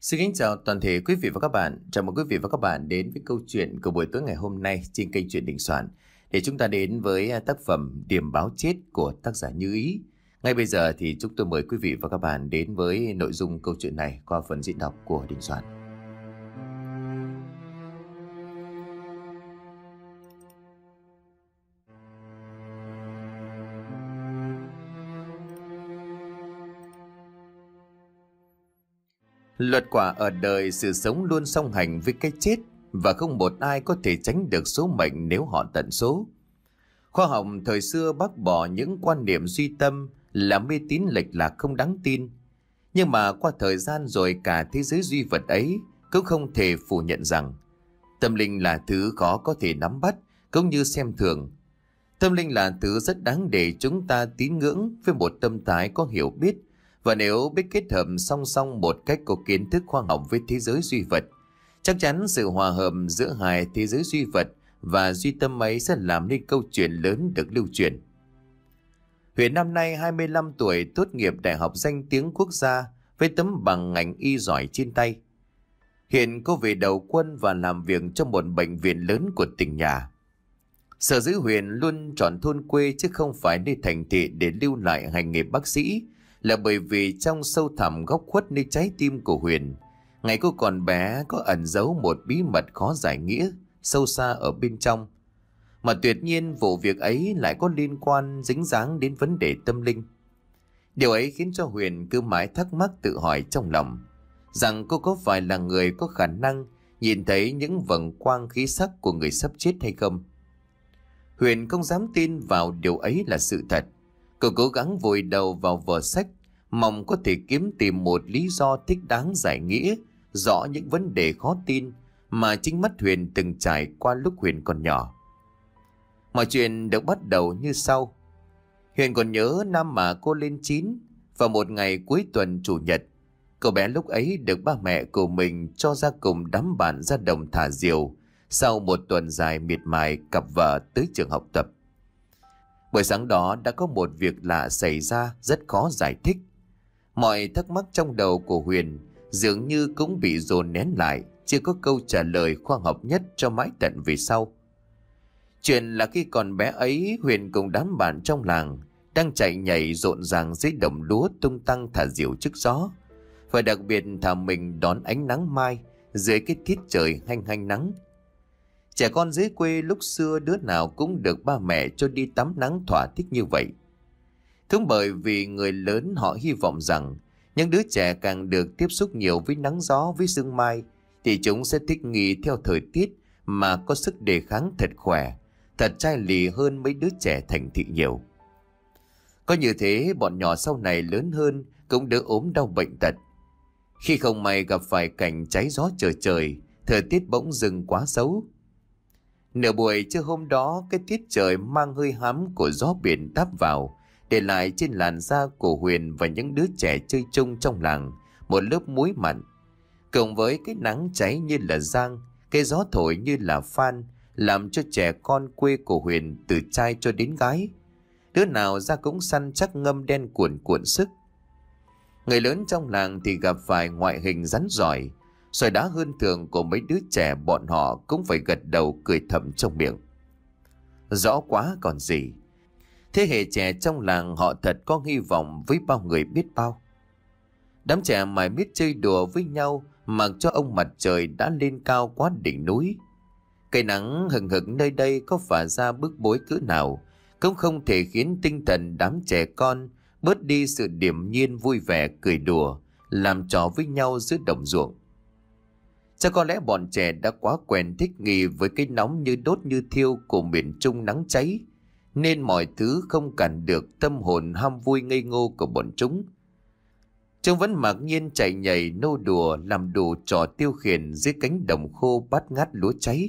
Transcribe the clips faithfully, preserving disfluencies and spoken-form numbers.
Xin kính chào toàn thể quý vị và các bạn. Chào mừng quý vị và các bạn đến với câu chuyện của buổi tối ngày hôm nay trên kênh Truyện Đình Soạn. Để chúng ta đến với tác phẩm Điểm báo chết của tác giả Như Ý. Ngay bây giờ thì chúng tôi mời quý vị và các bạn đến với nội dung câu chuyện này qua phần diễn đọc của Đình Soạn. Luật quả ở đời, sự sống luôn song hành với cái chết, và không một ai có thể tránh được số mệnh nếu họ tận số. Khoa học thời xưa bác bỏ những quan niệm duy tâm là mê tín lệch lạc không đáng tin. Nhưng mà qua thời gian rồi, cả thế giới duy vật ấy cũng không thể phủ nhận rằng tâm linh là thứ khó có thể nắm bắt, cũng như xem thường. Tâm linh là thứ rất đáng để chúng ta tín ngưỡng với một tâm thái có hiểu biết. Và nếu biết kết hợp song song một cách có kiến thức khoa học với thế giới duy vật, chắc chắn sự hòa hợp giữa hai thế giới duy vật và duy tâm ấy sẽ làm nên câu chuyện lớn được lưu truyền. Huyền năm nay hai mươi lăm tuổi, tốt nghiệp đại học danh tiếng quốc gia với tấm bằng ngành y giỏi trên tay. Hiện cô về đầu quân và làm việc trong một bệnh viện lớn của tỉnh nhà. Sở dĩ Huyền luôn chọn thôn quê chứ không phải nơi thành thị để lưu lại hành nghề bác sĩ là bởi vì trong sâu thẳm góc khuất nơi trái tim của Huyền, ngày cô còn bé có ẩn giấu một bí mật khó giải nghĩa sâu xa ở bên trong. Mà tuyệt nhiên vụ việc ấy lại có liên quan dính dáng đến vấn đề tâm linh. Điều ấy khiến cho Huyền cứ mãi thắc mắc tự hỏi trong lòng rằng cô có phải là người có khả năng nhìn thấy những vầng quang khí sắc của người sắp chết hay không. Huyền không dám tin vào điều ấy là sự thật. Cô cố gắng vùi đầu vào vở sách, mong có thể kiếm tìm một lý do thích đáng giải nghĩa rõ những vấn đề khó tin mà chính mắt Huyền từng trải qua lúc Huyền còn nhỏ. Mọi chuyện được bắt đầu như sau. Huyền còn nhớ năm mà cô lên chín, vào một ngày cuối tuần chủ nhật, cậu bé lúc ấy được ba mẹ của mình cho ra cùng đám bạn ra đồng thả diều sau một tuần dài miệt mài cặp vợ tới trường học tập. Buổi sáng đó đã có một việc lạ xảy ra rất khó giải thích. Mọi thắc mắc trong đầu của Huyền dường như cũng bị dồn nén lại, chưa có câu trả lời khoa học nhất cho mãi tận về sau. Chuyện là khi còn bé ấy, Huyền cùng đám bạn trong làng đang chạy nhảy rộn ràng dưới đồng lúa tung tăng thả diều trước gió, và đặc biệt thả mình đón ánh nắng mai dưới cái tiết trời hanh hanh nắng. Trẻ con dưới quê lúc xưa đứa nào cũng được ba mẹ cho đi tắm nắng thỏa thích như vậy. Cũng bởi vì người lớn họ hy vọng rằng những đứa trẻ càng được tiếp xúc nhiều với nắng gió, với sương mai, thì chúng sẽ thích nghi theo thời tiết mà có sức đề kháng thật khỏe, thật chai lì hơn mấy đứa trẻ thành thị nhiều. Có như thế, bọn nhỏ sau này lớn hơn cũng đỡ ốm đau bệnh tật. Khi không may gặp phải cảnh cháy gió trời trời, thời tiết bỗng dưng quá xấu. Nửa buổi trưa hôm đó, cái tiết trời mang hơi hám của gió biển đáp vào, để lại trên làn da của Huyền và những đứa trẻ chơi chung trong làng một lớp muối mặn. Cộng với cái nắng cháy như là giang, cái gió thổi như là phan, làm cho trẻ con quê của Huyền từ trai cho đến gái, đứa nào ra cũng săn chắc ngâm đen cuồn cuộn sức. Người lớn trong làng thì gặp phải ngoại hình rắn giỏi, sỏi đá hơn thường của mấy đứa trẻ, bọn họ cũng phải gật đầu cười thầm trong miệng. Rõ quá còn gì. Thế hệ trẻ trong làng họ thật có hy vọng với bao người biết bao. Đám trẻ mải miết chơi đùa với nhau, mặc cho ông mặt trời đã lên cao quá đỉnh núi. Cây nắng hừng hực nơi đây có phả ra bức bối cỡ nào cũng không thể khiến tinh thần đám trẻ con bớt đi sự điềm nhiên vui vẻ cười đùa, làm trò với nhau giữa đồng ruộng. Chắc có lẽ bọn trẻ đã quá quen thích nghi với cái nóng như đốt như thiêu của miền Trung nắng cháy, nên mọi thứ không cản được tâm hồn ham vui ngây ngô của bọn chúng. Chúng vẫn mặc nhiên chạy nhảy nô đùa, làm đủ trò tiêu khiển dưới cánh đồng khô bát ngát lúa cháy.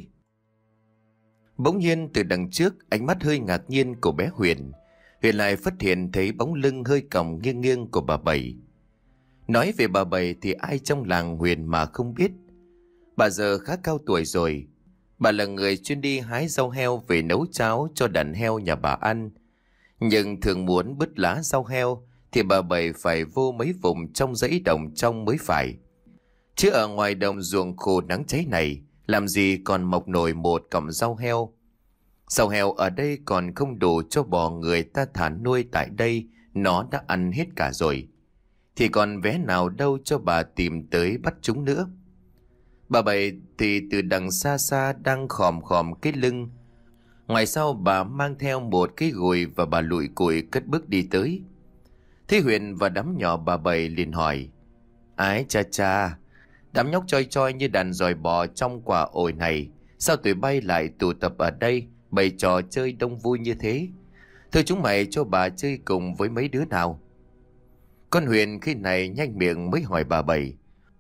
Bỗng nhiên từ đằng trước, ánh mắt hơi ngạc nhiên của bé Huyền, Huyền lại phát hiện thấy bóng lưng hơi còng nghiêng nghiêng của bà Bảy. Nói về bà Bảy thì ai trong làng Huyền mà không biết. Bà giờ khá cao tuổi rồi. Bà là người chuyên đi hái rau heo về nấu cháo cho đàn heo nhà bà ăn. Nhưng thường muốn bứt lá rau heo thì bà Bảy phải vô mấy vùng trong dãy đồng trong mới phải. Chứ ở ngoài đồng ruộng khô nắng cháy này, làm gì còn mọc nổi một cọng rau heo. Rau heo ở đây còn không đủ cho bò người ta thả nuôi tại đây, nó đã ăn hết cả rồi. Thì còn vé nào đâu cho bà tìm tới bắt chúng nữa. Bà Bảy thì từ đằng xa xa đang khòm khòm cái lưng. Ngoài sau bà mang theo một cái gùi và bà lụi cụi cất bước đi tới. Thế Huyền và đám nhỏ bà Bảy liền hỏi: Ái cha cha, đám nhóc choi choi như đàn dòi bò trong quả ổi này, sao tụi bay lại tụ tập ở đây bày trò chơi đông vui như thế? Thôi chúng mày cho bà chơi cùng với mấy đứa nào. Con Huyền khi này nhanh miệng mới hỏi bà Bảy: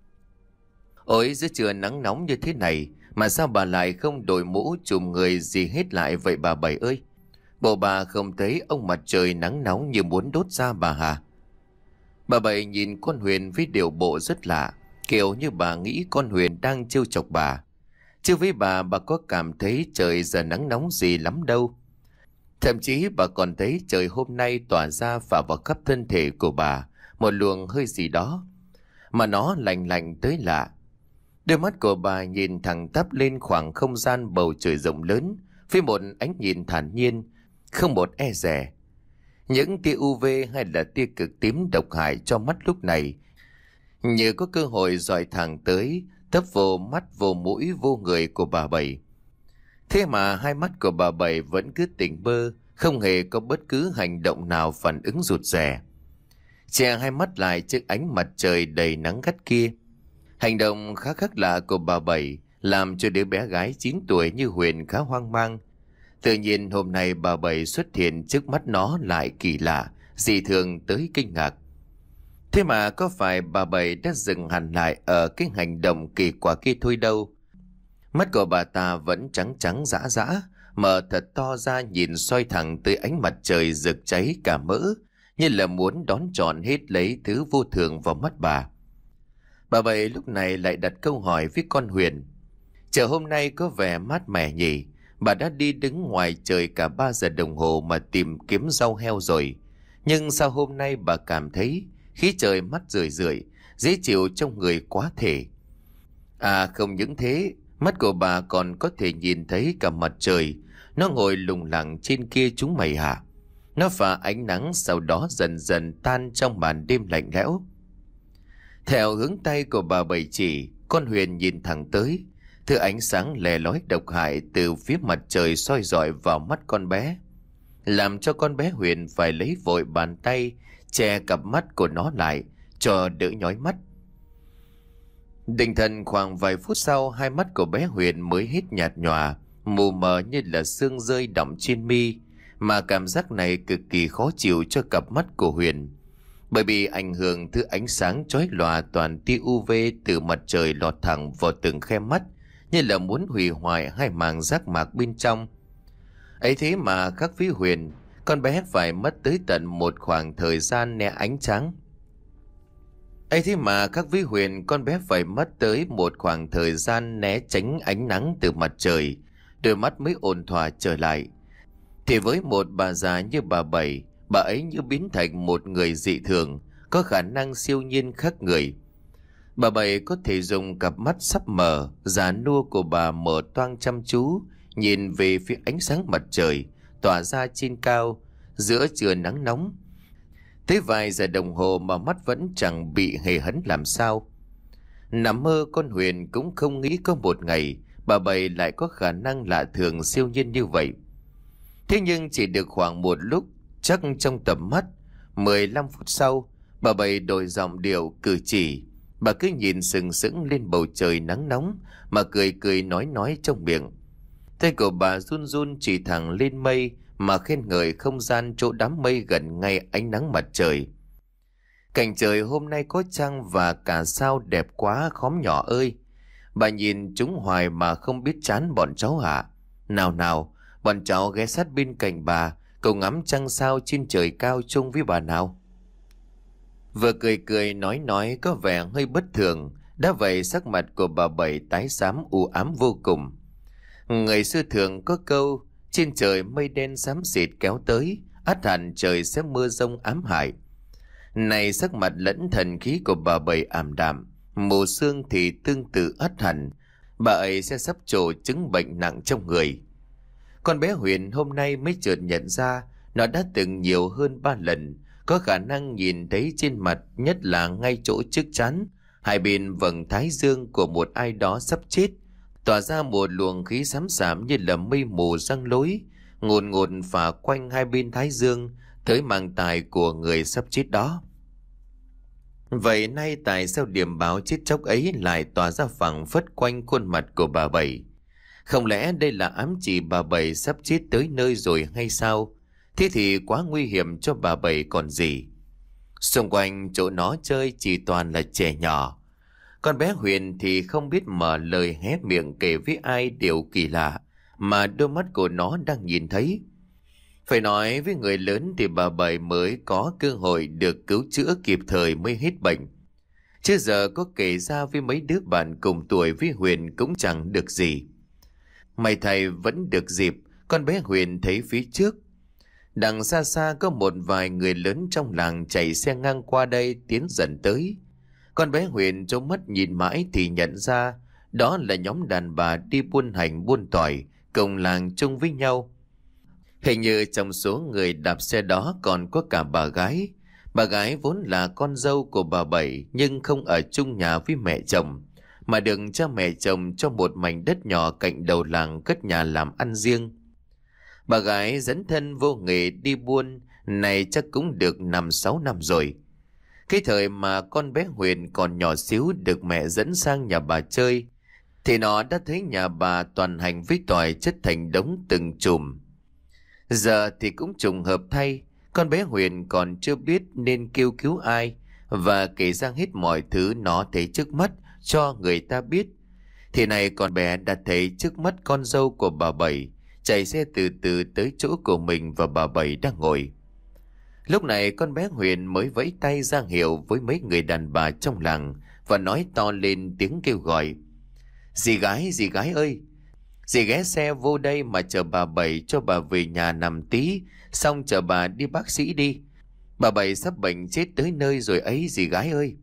Ôi, giữa trưa nắng nóng như thế này mà sao bà lại không đội mũ trùm người gì hết lại vậy bà Bảy ơi? Bộ bà không thấy ông mặt trời nắng nóng như muốn đốt da bà hả? Bà Bảy nhìn con Huyền với điều bộ rất lạ, kiểu như bà nghĩ con Huyền đang trêu chọc bà. Chứ với bà, bà có cảm thấy trời giờ nắng nóng gì lắm đâu. Thậm chí bà còn thấy trời hôm nay tỏa ra phả vào khắp thân thể của bà một luồng hơi gì đó, mà nó lạnh lạnh tới lạ. Đôi mắt của bà nhìn thẳng tắp lên khoảng không gian bầu trời rộng lớn với một ánh nhìn thản nhiên, không một e dè. Những tia u vê hay là tia cực tím độc hại cho mắt lúc này như có cơ hội dọi thẳng tới, tấp vô mắt vô mũi vô người của bà Bảy. Thế mà hai mắt của bà Bảy vẫn cứ tỉnh bơ, không hề có bất cứ hành động nào phản ứng rụt rè. Che hai mắt lại trước ánh mặt trời đầy nắng gắt kia. Hành động khá khác lạ của bà Bảy làm cho đứa bé gái chín tuổi như Huyền khá hoang mang. Tự nhiên hôm nay bà Bảy xuất hiện trước mắt nó lại kỳ lạ, dị thường tới kinh ngạc. Thế mà có phải bà Bảy đã dừng hẳn lại ở cái hành động kỳ quặc kia thôi đâu. Mắt của bà ta vẫn trắng trắng dã dã, mở thật to ra nhìn soi thẳng tới ánh mặt trời rực cháy cả mỡ, như là muốn đón trọn hết lấy thứ vô thường vào mắt bà. Bà Bảy lúc này lại đặt câu hỏi với con Huyền: Trời hôm nay có vẻ mát mẻ nhỉ? Bà đã đi đứng ngoài trời cả ba giờ đồng hồ mà tìm kiếm rau heo rồi. Nhưng sao hôm nay bà cảm thấy khí trời mát rượi rượi, dễ chịu trong người quá thể? À không những thế, mắt của bà còn có thể nhìn thấy cả mặt trời. Nó ngồi lủng lẳng trên kia chúng mày hả? Nó phả ánh nắng sau đó dần dần tan trong màn đêm lạnh lẽo. Theo hướng tay của bà Bảy chỉ, con Huyền nhìn thẳng tới. Thứ ánh sáng lè lói độc hại từ phía mặt trời soi rọi vào mắt con bé, làm cho con bé Huyền phải lấy vội bàn tay che cặp mắt của nó lại cho đỡ nhói mắt. Định thần khoảng vài phút sau, hai mắt của bé Huyền mới hết nhạt nhòa, mù mờ như là sương rơi đọng trên mi, mà cảm giác này cực kỳ khó chịu cho cặp mắt của Huyền, bởi vì ảnh hưởng thứ ánh sáng chói lòa toàn tia u vê từ mặt trời lọt thẳng vào từng khe mắt, như là muốn hủy hoại hai màng giác mạc bên trong. Ấy thế mà khác với Huyền, con bé phải mất tới tận một khoảng thời gian né ánh sáng. ấy thế mà khác với Huyền, con bé phải mất tới một khoảng thời gian né tránh ánh nắng từ mặt trời, đôi mắt mới ổn thỏa trở lại. Thì với một bà già như bà Bảy, bà ấy như biến thành một người dị thường, có khả năng siêu nhiên khác người. Bà Bảy có thể dùng cặp mắt sắp mở, già nua của bà mở toang chăm chú, nhìn về phía ánh sáng mặt trời, tỏa ra trên cao, giữa trưa nắng nóng. Tới vài giờ đồng hồ mà mắt vẫn chẳng bị hề hấn làm sao. Nằm mơ con Huyền cũng không nghĩ có một ngày bà Bảy lại có khả năng lạ thường siêu nhiên như vậy. Thế nhưng chỉ được khoảng một lúc, chắc trong tầm mắt, mười lăm phút sau, bà Bảy đổi giọng điệu cử chỉ. Bà cứ nhìn sừng sững lên bầu trời nắng nóng mà cười cười nói nói trong miệng. Tay của bà run run chỉ thẳng lên mây mà khen ngợi không gian chỗ đám mây gần ngay ánh nắng mặt trời. Cảnh trời hôm nay có trăng và cả sao đẹp quá khóm nhỏ ơi. Bà nhìn chúng hoài mà không biết chán bọn cháu hả? Nào nào, bọn cháu ghé sát bên cạnh bà, cùng ngắm trăng sao trên trời cao chung với bà nào. Vừa cười cười nói nói có vẻ hơi bất thường, đã vậy sắc mặt của bà Bảy tái xám u ám vô cùng. Người xưa thường có câu, trên trời mây đen xám xịt kéo tới, ắt hẳn trời sẽ mưa rông ám hại. Này sắc mặt lẫn thần khí của bà Bảy ảm đạm, mù xương thì tương tự ắt hẳn, bà ấy sẽ sắp trổ chứng bệnh nặng trong người. Con bé Huyền hôm nay mới chợt nhận ra nó đã từng nhiều hơn ba lần có khả năng nhìn thấy trên mặt, nhất là ngay chỗ trước trán, hai bên vầng thái dương của một ai đó sắp chết, tỏa ra một luồng khí xám xám như là mây mù răng lối, ngồn ngột phả quanh hai bên thái dương tới mang tài của người sắp chết đó. Vậy nay tại sao điểm báo chết chóc ấy lại tỏa ra phảng phất quanh khuôn mặt của bà Bảy? Không lẽ đây là ám chỉ bà Bảy sắp chết tới nơi rồi hay sao? Thế thì quá nguy hiểm cho bà Bảy còn gì. Xung quanh chỗ nó chơi chỉ toàn là trẻ nhỏ. Con bé Huyền thì không biết mở lời hé miệng kể với ai điều kỳ lạ mà đôi mắt của nó đang nhìn thấy. Phải nói với người lớn thì bà Bảy mới có cơ hội được cứu chữa kịp thời mới hết bệnh. Chứ giờ có kể ra với mấy đứa bạn cùng tuổi với Huyền cũng chẳng được gì. May thầy vẫn được dịp, con bé Huyền thấy phía trước. Đằng xa xa có một vài người lớn trong làng chạy xe ngang qua đây tiến dần tới. Con bé Huyền trố mắt nhìn mãi thì nhận ra đó là nhóm đàn bà đi buôn hành buôn tỏi cùng làng chung với nhau. Hình như trong số người đạp xe đó còn có cả bà gái. Bà gái vốn là con dâu của bà Bảy nhưng không ở chung nhà với mẹ chồng, mà được cha mẹ chồng cho một mảnh đất nhỏ cạnh đầu làng cất nhà làm ăn riêng. Bà gái dấn thân vô nghề đi buôn này chắc cũng được năm sáu năm rồi. Cái thời mà con bé Huyền còn nhỏ xíu được mẹ dẫn sang nhà bà chơi, thì nó đã thấy nhà bà toàn hành với tỏi chất thành đống từng chùm. Giờ thì cũng trùng hợp thay, con bé Huyền còn chưa biết nên kêu cứu ai và kể ra hết mọi thứ nó thấy trước mắt cho người ta biết. Thì này con bé đã thấy trước mắt con dâu của bà Bảy chạy xe từ từ tới chỗ của mình và bà Bảy đang ngồi. Lúc này con bé Huyền mới vẫy tay ra hiệu với mấy người đàn bà trong làng và nói to lên tiếng kêu gọi: "Dì gái, dì gái ơi! Dì ghé xe vô đây mà chờ bà Bảy cho bà về nhà nằm tí, xong chờ bà đi bác sĩ đi. Bà Bảy sắp bệnh chết tới nơi rồi ấy dì gái ơi!"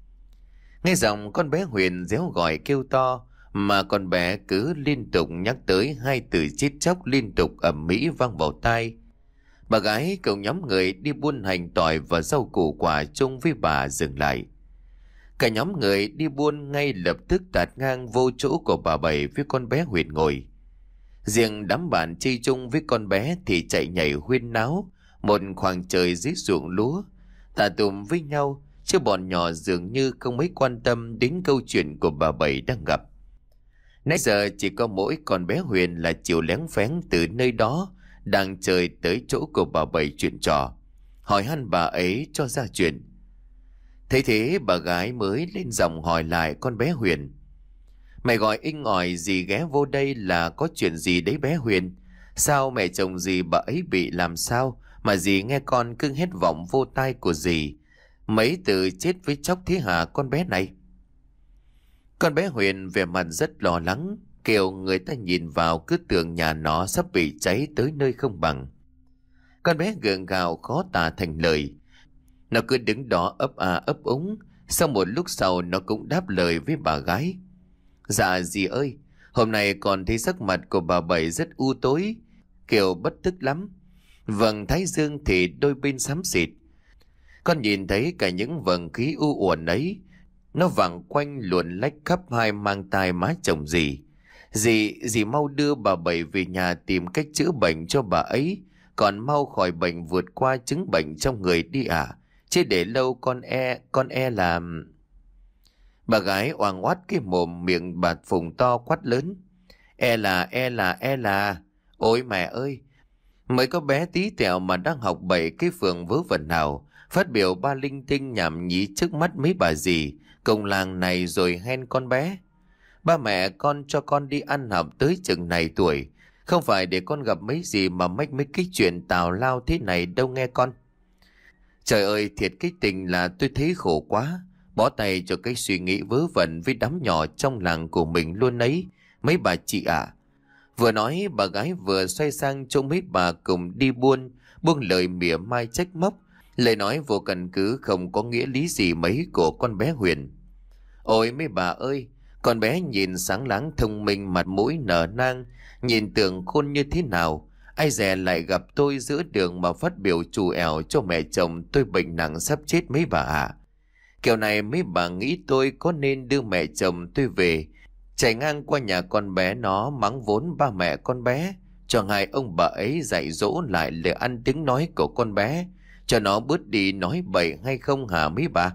Nghe giọng con bé Huyền réo gọi kêu to mà con bé cứ liên tục nhắc tới hai từ chết chóc liên tục ầm ĩ vang vào tai. Bà gái cùng nhóm người đi buôn hành tỏi và rau củ quả chung với bà dừng lại. Cả nhóm người đi buôn ngay lập tức tạt ngang vô chỗ của bà Bảy với con bé Huyền ngồi. Riêng đám bạn chơi chung với con bé thì chạy nhảy huyên náo một khoảng trời dưới ruộng lúa, tà tùm với nhau, chứ bọn nhỏ dường như không mấy quan tâm đến câu chuyện của bà Bảy đang gặp. Nãy giờ chỉ có mỗi con bé Huyền là chịu lén phén từ nơi đó đang chơi tới chỗ của bà Bảy chuyện trò, hỏi han bà ấy cho ra chuyện. Thấy thế bà gái mới lên giọng hỏi lại con bé Huyền: "Mày gọi inh ỏi dì ghé vô đây là có chuyện gì đấy bé Huyền? Sao mẹ chồng dì bà ấy bị làm sao mà dì nghe con cứ hết vọng vô tai của dì? Mấy từ chết với chóc thế hả con bé này?" Con bé Huyền vẻ mặt rất lo lắng, kiểu người ta nhìn vào cứ tưởng nhà nó sắp bị cháy tới nơi không bằng. Con bé gượng gạo khó tả thành lời. Nó cứ đứng đó ấp à ấp úng. Sau một lúc sau nó cũng đáp lời với bà gái: "Dạ dì ơi, hôm nay con thấy sắc mặt của bà Bảy rất u tối, kiểu bất tức lắm. Vầng thái dương thì đôi bên xám xịt. Con nhìn thấy cả những vầng khí u uẩn ấy, nó vàng quanh luồn lách khắp hai mang tai má chồng dì. Dì, dì mau đưa bà Bảy về nhà tìm cách chữa bệnh cho bà ấy, còn mau khỏi bệnh vượt qua chứng bệnh trong người đi ạ. À. Chứ để lâu con e, con e làm..." Bà gái oang oát cái mồm miệng bà phùng to quát lớn: E là, e là, e là... Ôi mẹ ơi! Mới có bé tí tẹo mà đang học bậy cái phường vớ vẩn nào, phát biểu ba linh tinh nhảm nhí trước mắt mấy bà dì cùng làng này rồi hen con bé. Ba mẹ con cho con đi ăn học tới chừng này tuổi, không phải để con gặp mấy gì mà mách mấy cái chuyện tào lao thế này đâu nghe con. Trời ơi, thiệt cái tình là tôi thấy khổ quá, bó tay cho cái suy nghĩ vớ vẩn với đám nhỏ trong làng của mình luôn ấy, mấy bà chị ạ. À. Vừa nói bà gái vừa xoay sang chỗ mấy bà cùng đi buôn, buông lời mỉa mai trách móc, lời nói vô căn cứ không có nghĩa lý gì mấy của con bé Huyền. Ôi mấy bà ơi, con bé nhìn sáng láng thông minh, mặt mũi nở nang, nhìn tưởng khôn như thế nào. Ai dè lại gặp tôi giữa đường mà phát biểu trù ẻo cho mẹ chồng tôi bệnh nặng sắp chết mấy bà ạ. Kiểu này mấy bà nghĩ tôi có nên đưa mẹ chồng tôi về, chạy ngang qua nhà con bé nó mắng vốn ba mẹ con bé, cho hai ông bà ấy dạy dỗ lại lời ăn tiếng nói của con bé, cho nó bớt đi nói bậy hay không hả mấy bà?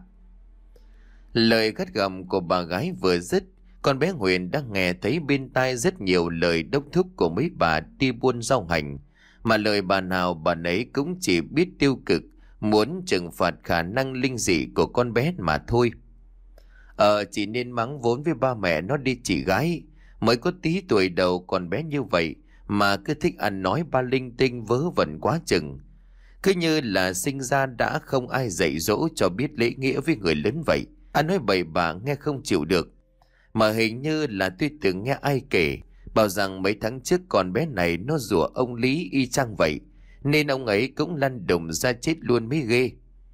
Lời gắt gỏng của bà gái vừa dứt, con bé Huyền đã nghe thấy bên tai rất nhiều lời đốc thúc của mấy bà đi buôn rau hành, mà lời bà nào bà nấy cũng chỉ biết tiêu cực, muốn trừng phạt khả năng linh dị của con bé mà thôi. Ờ, chỉ nên mắng vốn với ba mẹ nó đi chị gái, mới có tí tuổi đầu còn bé như vậy mà cứ thích ăn nói ba linh tinh vớ vẩn quá chừng. Cứ như là sinh ra đã không ai dạy dỗ cho biết lễ nghĩa với người lớn vậy. Anh nói bậy bạ nghe không chịu được. Mà hình như là tôi từng nghe ai kể, bảo rằng mấy tháng trước con bé này nó rủa ông Lý y chang vậy, nên ông ấy cũng lăn đùng ra chết luôn mới ghê.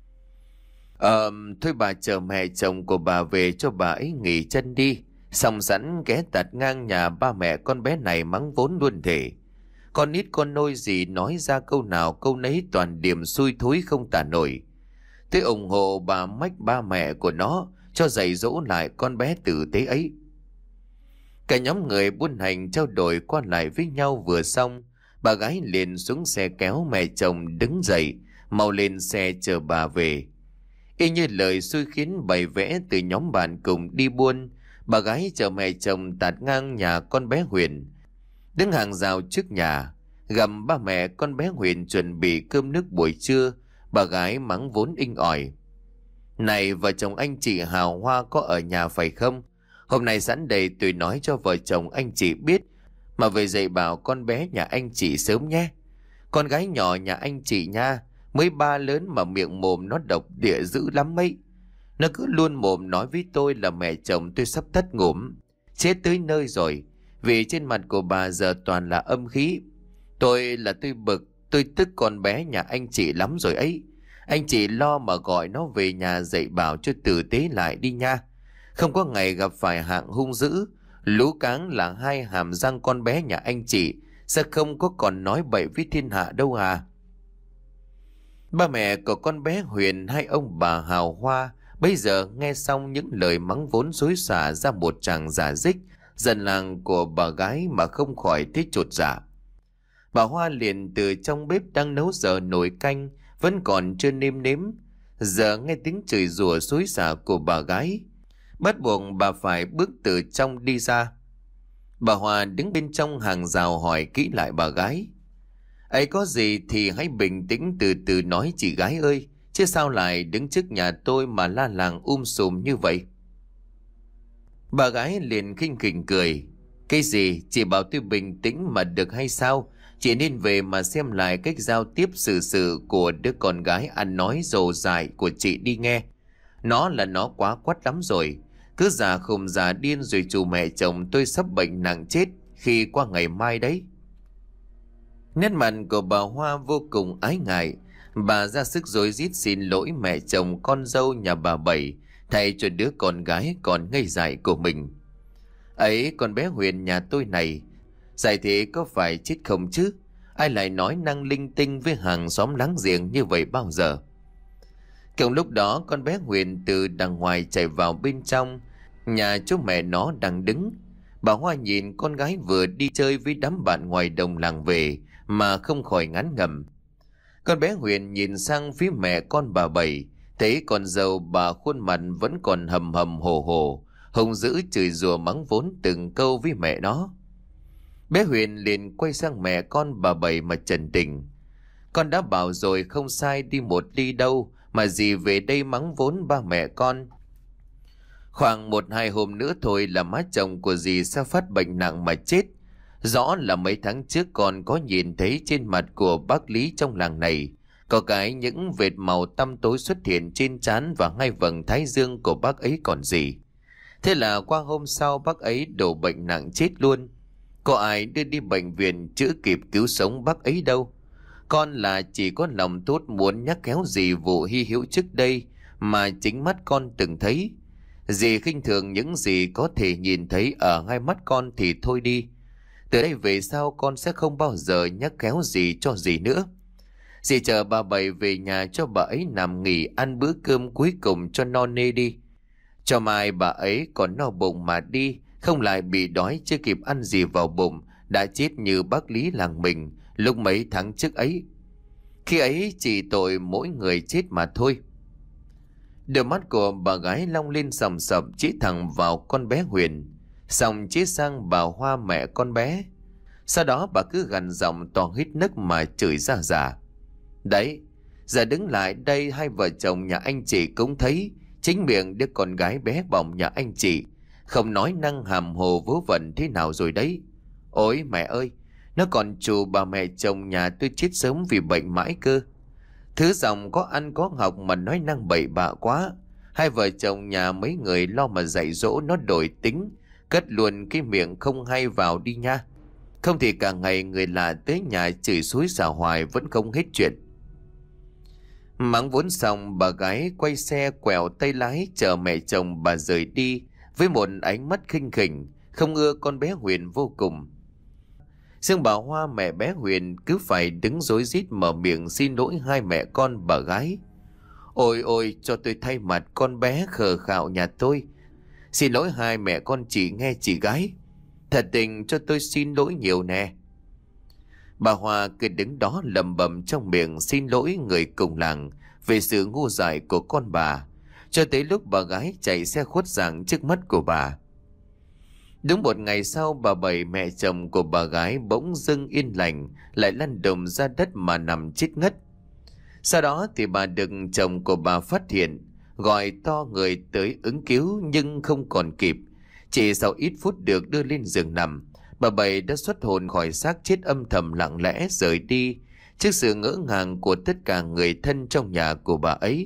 Ờ, thôi bà chờ mẹ chồng của bà về cho bà ấy nghỉ chân đi, xong sẵn ghé tạt ngang nhà ba mẹ con bé này mắng vốn luôn thể. Con nít con nôi gì nói ra câu nào câu nấy toàn điểm xui thúi không tả nổi. Tôi ủng hộ bà mách ba mẹ của nó cho dạy dỗ lại con bé tử tế ấy. Cả nhóm người buôn hành trao đổi qua lại với nhau vừa xong, bà gái liền xuống xe kéo mẹ chồng đứng dậy, mau lên xe chờ bà về. Y như lời xui khiến bày vẽ từ nhóm bạn cùng đi buôn, bà gái chờ mẹ chồng tạt ngang nhà con bé Huyền. Đứng hàng rào trước nhà, gầm ba mẹ con bé Huyền chuẩn bị cơm nước buổi trưa, bà gái mắng vốn inh ỏi. Này vợ chồng anh chị hào hoa có ở nhà phải không? Hôm nay sẵn đây tôi nói cho vợ chồng anh chị biết, mà về dạy bảo con bé nhà anh chị sớm nhé. Con gái nhỏ nhà anh chị nha, mới ba lớn mà miệng mồm nó độc địa dữ lắm ấy. Nó cứ luôn mồm nói với tôi là mẹ chồng tôi sắp thất ngủm, chết tới nơi rồi, vì trên mặt của bà giờ toàn là âm khí. Tôi là tôi bực, tôi tức con bé nhà anh chị lắm rồi ấy. Anh chị lo mà gọi nó về nhà dạy bảo cho tử tế lại đi nha. Không có ngày gặp phải hạng hung dữ, lú cáng là hai hàm răng con bé nhà anh chị, sẽ không có còn nói bậy với thiên hạ đâu à. Ba mẹ của con bé Huyền hay ông bà hào hoa bây giờ nghe xong những lời mắng vốn xối xả ra một tràng giả dích dân làng của bà gái mà không khỏi thấy chột dạ. Bà Hoa liền từ trong bếp đang nấu giờ nồi canh vẫn còn chưa nêm nếm, giờ nghe tiếng chửi rủa xối xả của bà gái, bắt buộc bà phải bước từ trong đi ra. Bà Hoa đứng bên trong hàng rào hỏi kỹ lại bà gái. Ấy có gì thì hãy bình tĩnh từ từ nói chị gái ơi, chứ sao lại đứng trước nhà tôi mà la làng um sùm như vậy? Bà gái liền khinh khỉnh cười. Cái gì, chị bảo tôi bình tĩnh mà được hay sao? Chị nên về mà xem lại cách giao tiếp xử sự của đứa con gái ăn nói dồ dại của chị đi nghe. Nó là nó quá quắt lắm rồi. Cứ già khùng già điên rồi chủ mẹ chồng tôi sắp bệnh nặng chết khi qua ngày mai đấy. Nét mặt của bà Hoa vô cùng ái ngại. Bà ra sức rối rít xin lỗi mẹ chồng con dâu nhà bà Bảy thay cho đứa con gái còn ngây dại của mình. Ấy con bé Huyền nhà tôi này, dạy thế có phải chết không chứ? Ai lại nói năng linh tinh với hàng xóm láng giềng như vậy bao giờ? Cùng lúc đó con bé Huyền từ đằng ngoài chạy vào bên trong nhà chỗ mẹ nó đang đứng. Bà Hoa nhìn con gái vừa đi chơi với đám bạn ngoài đồng làng về mà không khỏi ngán ngẩm. Con bé Huyền nhìn sang phía mẹ con bà Bảy, thấy con dâu bà khuôn mặt vẫn còn hầm hầm hồ hồ, hung dữ chửi rủa mắng vốn từng câu với mẹ nó. Bé Huyền liền quay sang mẹ con bà Bảy mà trần tình. Con đã bảo rồi không sai đi một ly đâu, mà dì về đây mắng vốn ba mẹ con. Khoảng một hai hôm nữa thôi là má chồng của dì sẽ phát bệnh nặng mà chết. Rõ là mấy tháng trước con có nhìn thấy trên mặt của bác Lý trong làng này có cái những vệt màu tăm tối xuất hiện trên trán và ngay vầng thái dương của bác ấy còn gì. Thế là qua hôm sau bác ấy đổ bệnh nặng chết luôn. Có ai đưa đi bệnh viện chữa kịp cứu sống bác ấy đâu. Con là chỉ có lòng tốt muốn nhắc khéo gì vụ hy hữu trước đây mà chính mắt con từng thấy. Dì khinh thường những gì có thể nhìn thấy ở ngay mắt con thì thôi đi. Từ đây về sau con sẽ không bao giờ nhắc khéo gì cho dì nữa. Dì chờ bà Bảy về nhà cho bà ấy nằm nghỉ ăn bữa cơm cuối cùng cho no nê đi. Cho mai bà ấy còn no bụng mà đi, không lại bị đói chưa kịp ăn gì vào bụng, đã chết như bác Lý làng mình lúc mấy tháng trước ấy. Khi ấy chỉ tội mỗi người chết mà thôi. Đôi mắt của bà gái long lên sầm sập chỉ thẳng vào con bé Huyền, xong chỉ sang bà Hoa mẹ con bé. Sau đó bà cứ gằn giọng to hít nức mà chửi ra giả. Đấy, giờ đứng lại đây hai vợ chồng nhà anh chị cũng thấy chính miệng đứa con gái bé bỏng nhà anh chị không nói năng hàm hồ vớ vẩn thế nào rồi đấy. Ôi mẹ ơi, nó còn trù bà mẹ chồng nhà tôi chết sớm vì bệnh mãi cơ. Thứ dòng có ăn có học mà nói năng bậy bạ quá. Hai vợ chồng nhà mấy người lo mà dạy dỗ nó đổi tính, cất luôn cái miệng không hay vào đi nha. Không thì cả ngày người lạ tới nhà chửi xối xả hoài vẫn không hết chuyện. Mắng vốn xong, bà gái quay xe quẹo tay lái chờ mẹ chồng bà rời đi với một ánh mắt khinh khỉnh, không ưa con bé Huyền vô cùng. Riêng bà Hoa mẹ bé Huyền cứ phải đứng rối rít mở miệng xin lỗi hai mẹ con bà gái. Ôi ôi, cho tôi thay mặt con bé khờ khạo nhà tôi. Xin lỗi hai mẹ con chị nghe chị gái. Thật tình cho tôi xin lỗi nhiều nè. Bà Hoa cứ đứng đó lầm bầm trong miệng xin lỗi người cùng làng về sự ngu dại của con bà, cho tới lúc bà gái chạy xe khuất dạng trước mắt của bà. Đúng một ngày sau, bà Bảy mẹ chồng của bà gái bỗng dưng yên lành, lại lăn đùng ra đất mà nằm chết ngất. Sau đó thì bà được chồng của bà phát hiện, gọi to người tới ứng cứu nhưng không còn kịp. Chỉ sau ít phút được đưa lên giường nằm, bà Bảy đã xuất hồn khỏi xác chết âm thầm lặng lẽ rời đi trước sự ngỡ ngàng của tất cả người thân trong nhà của bà ấy.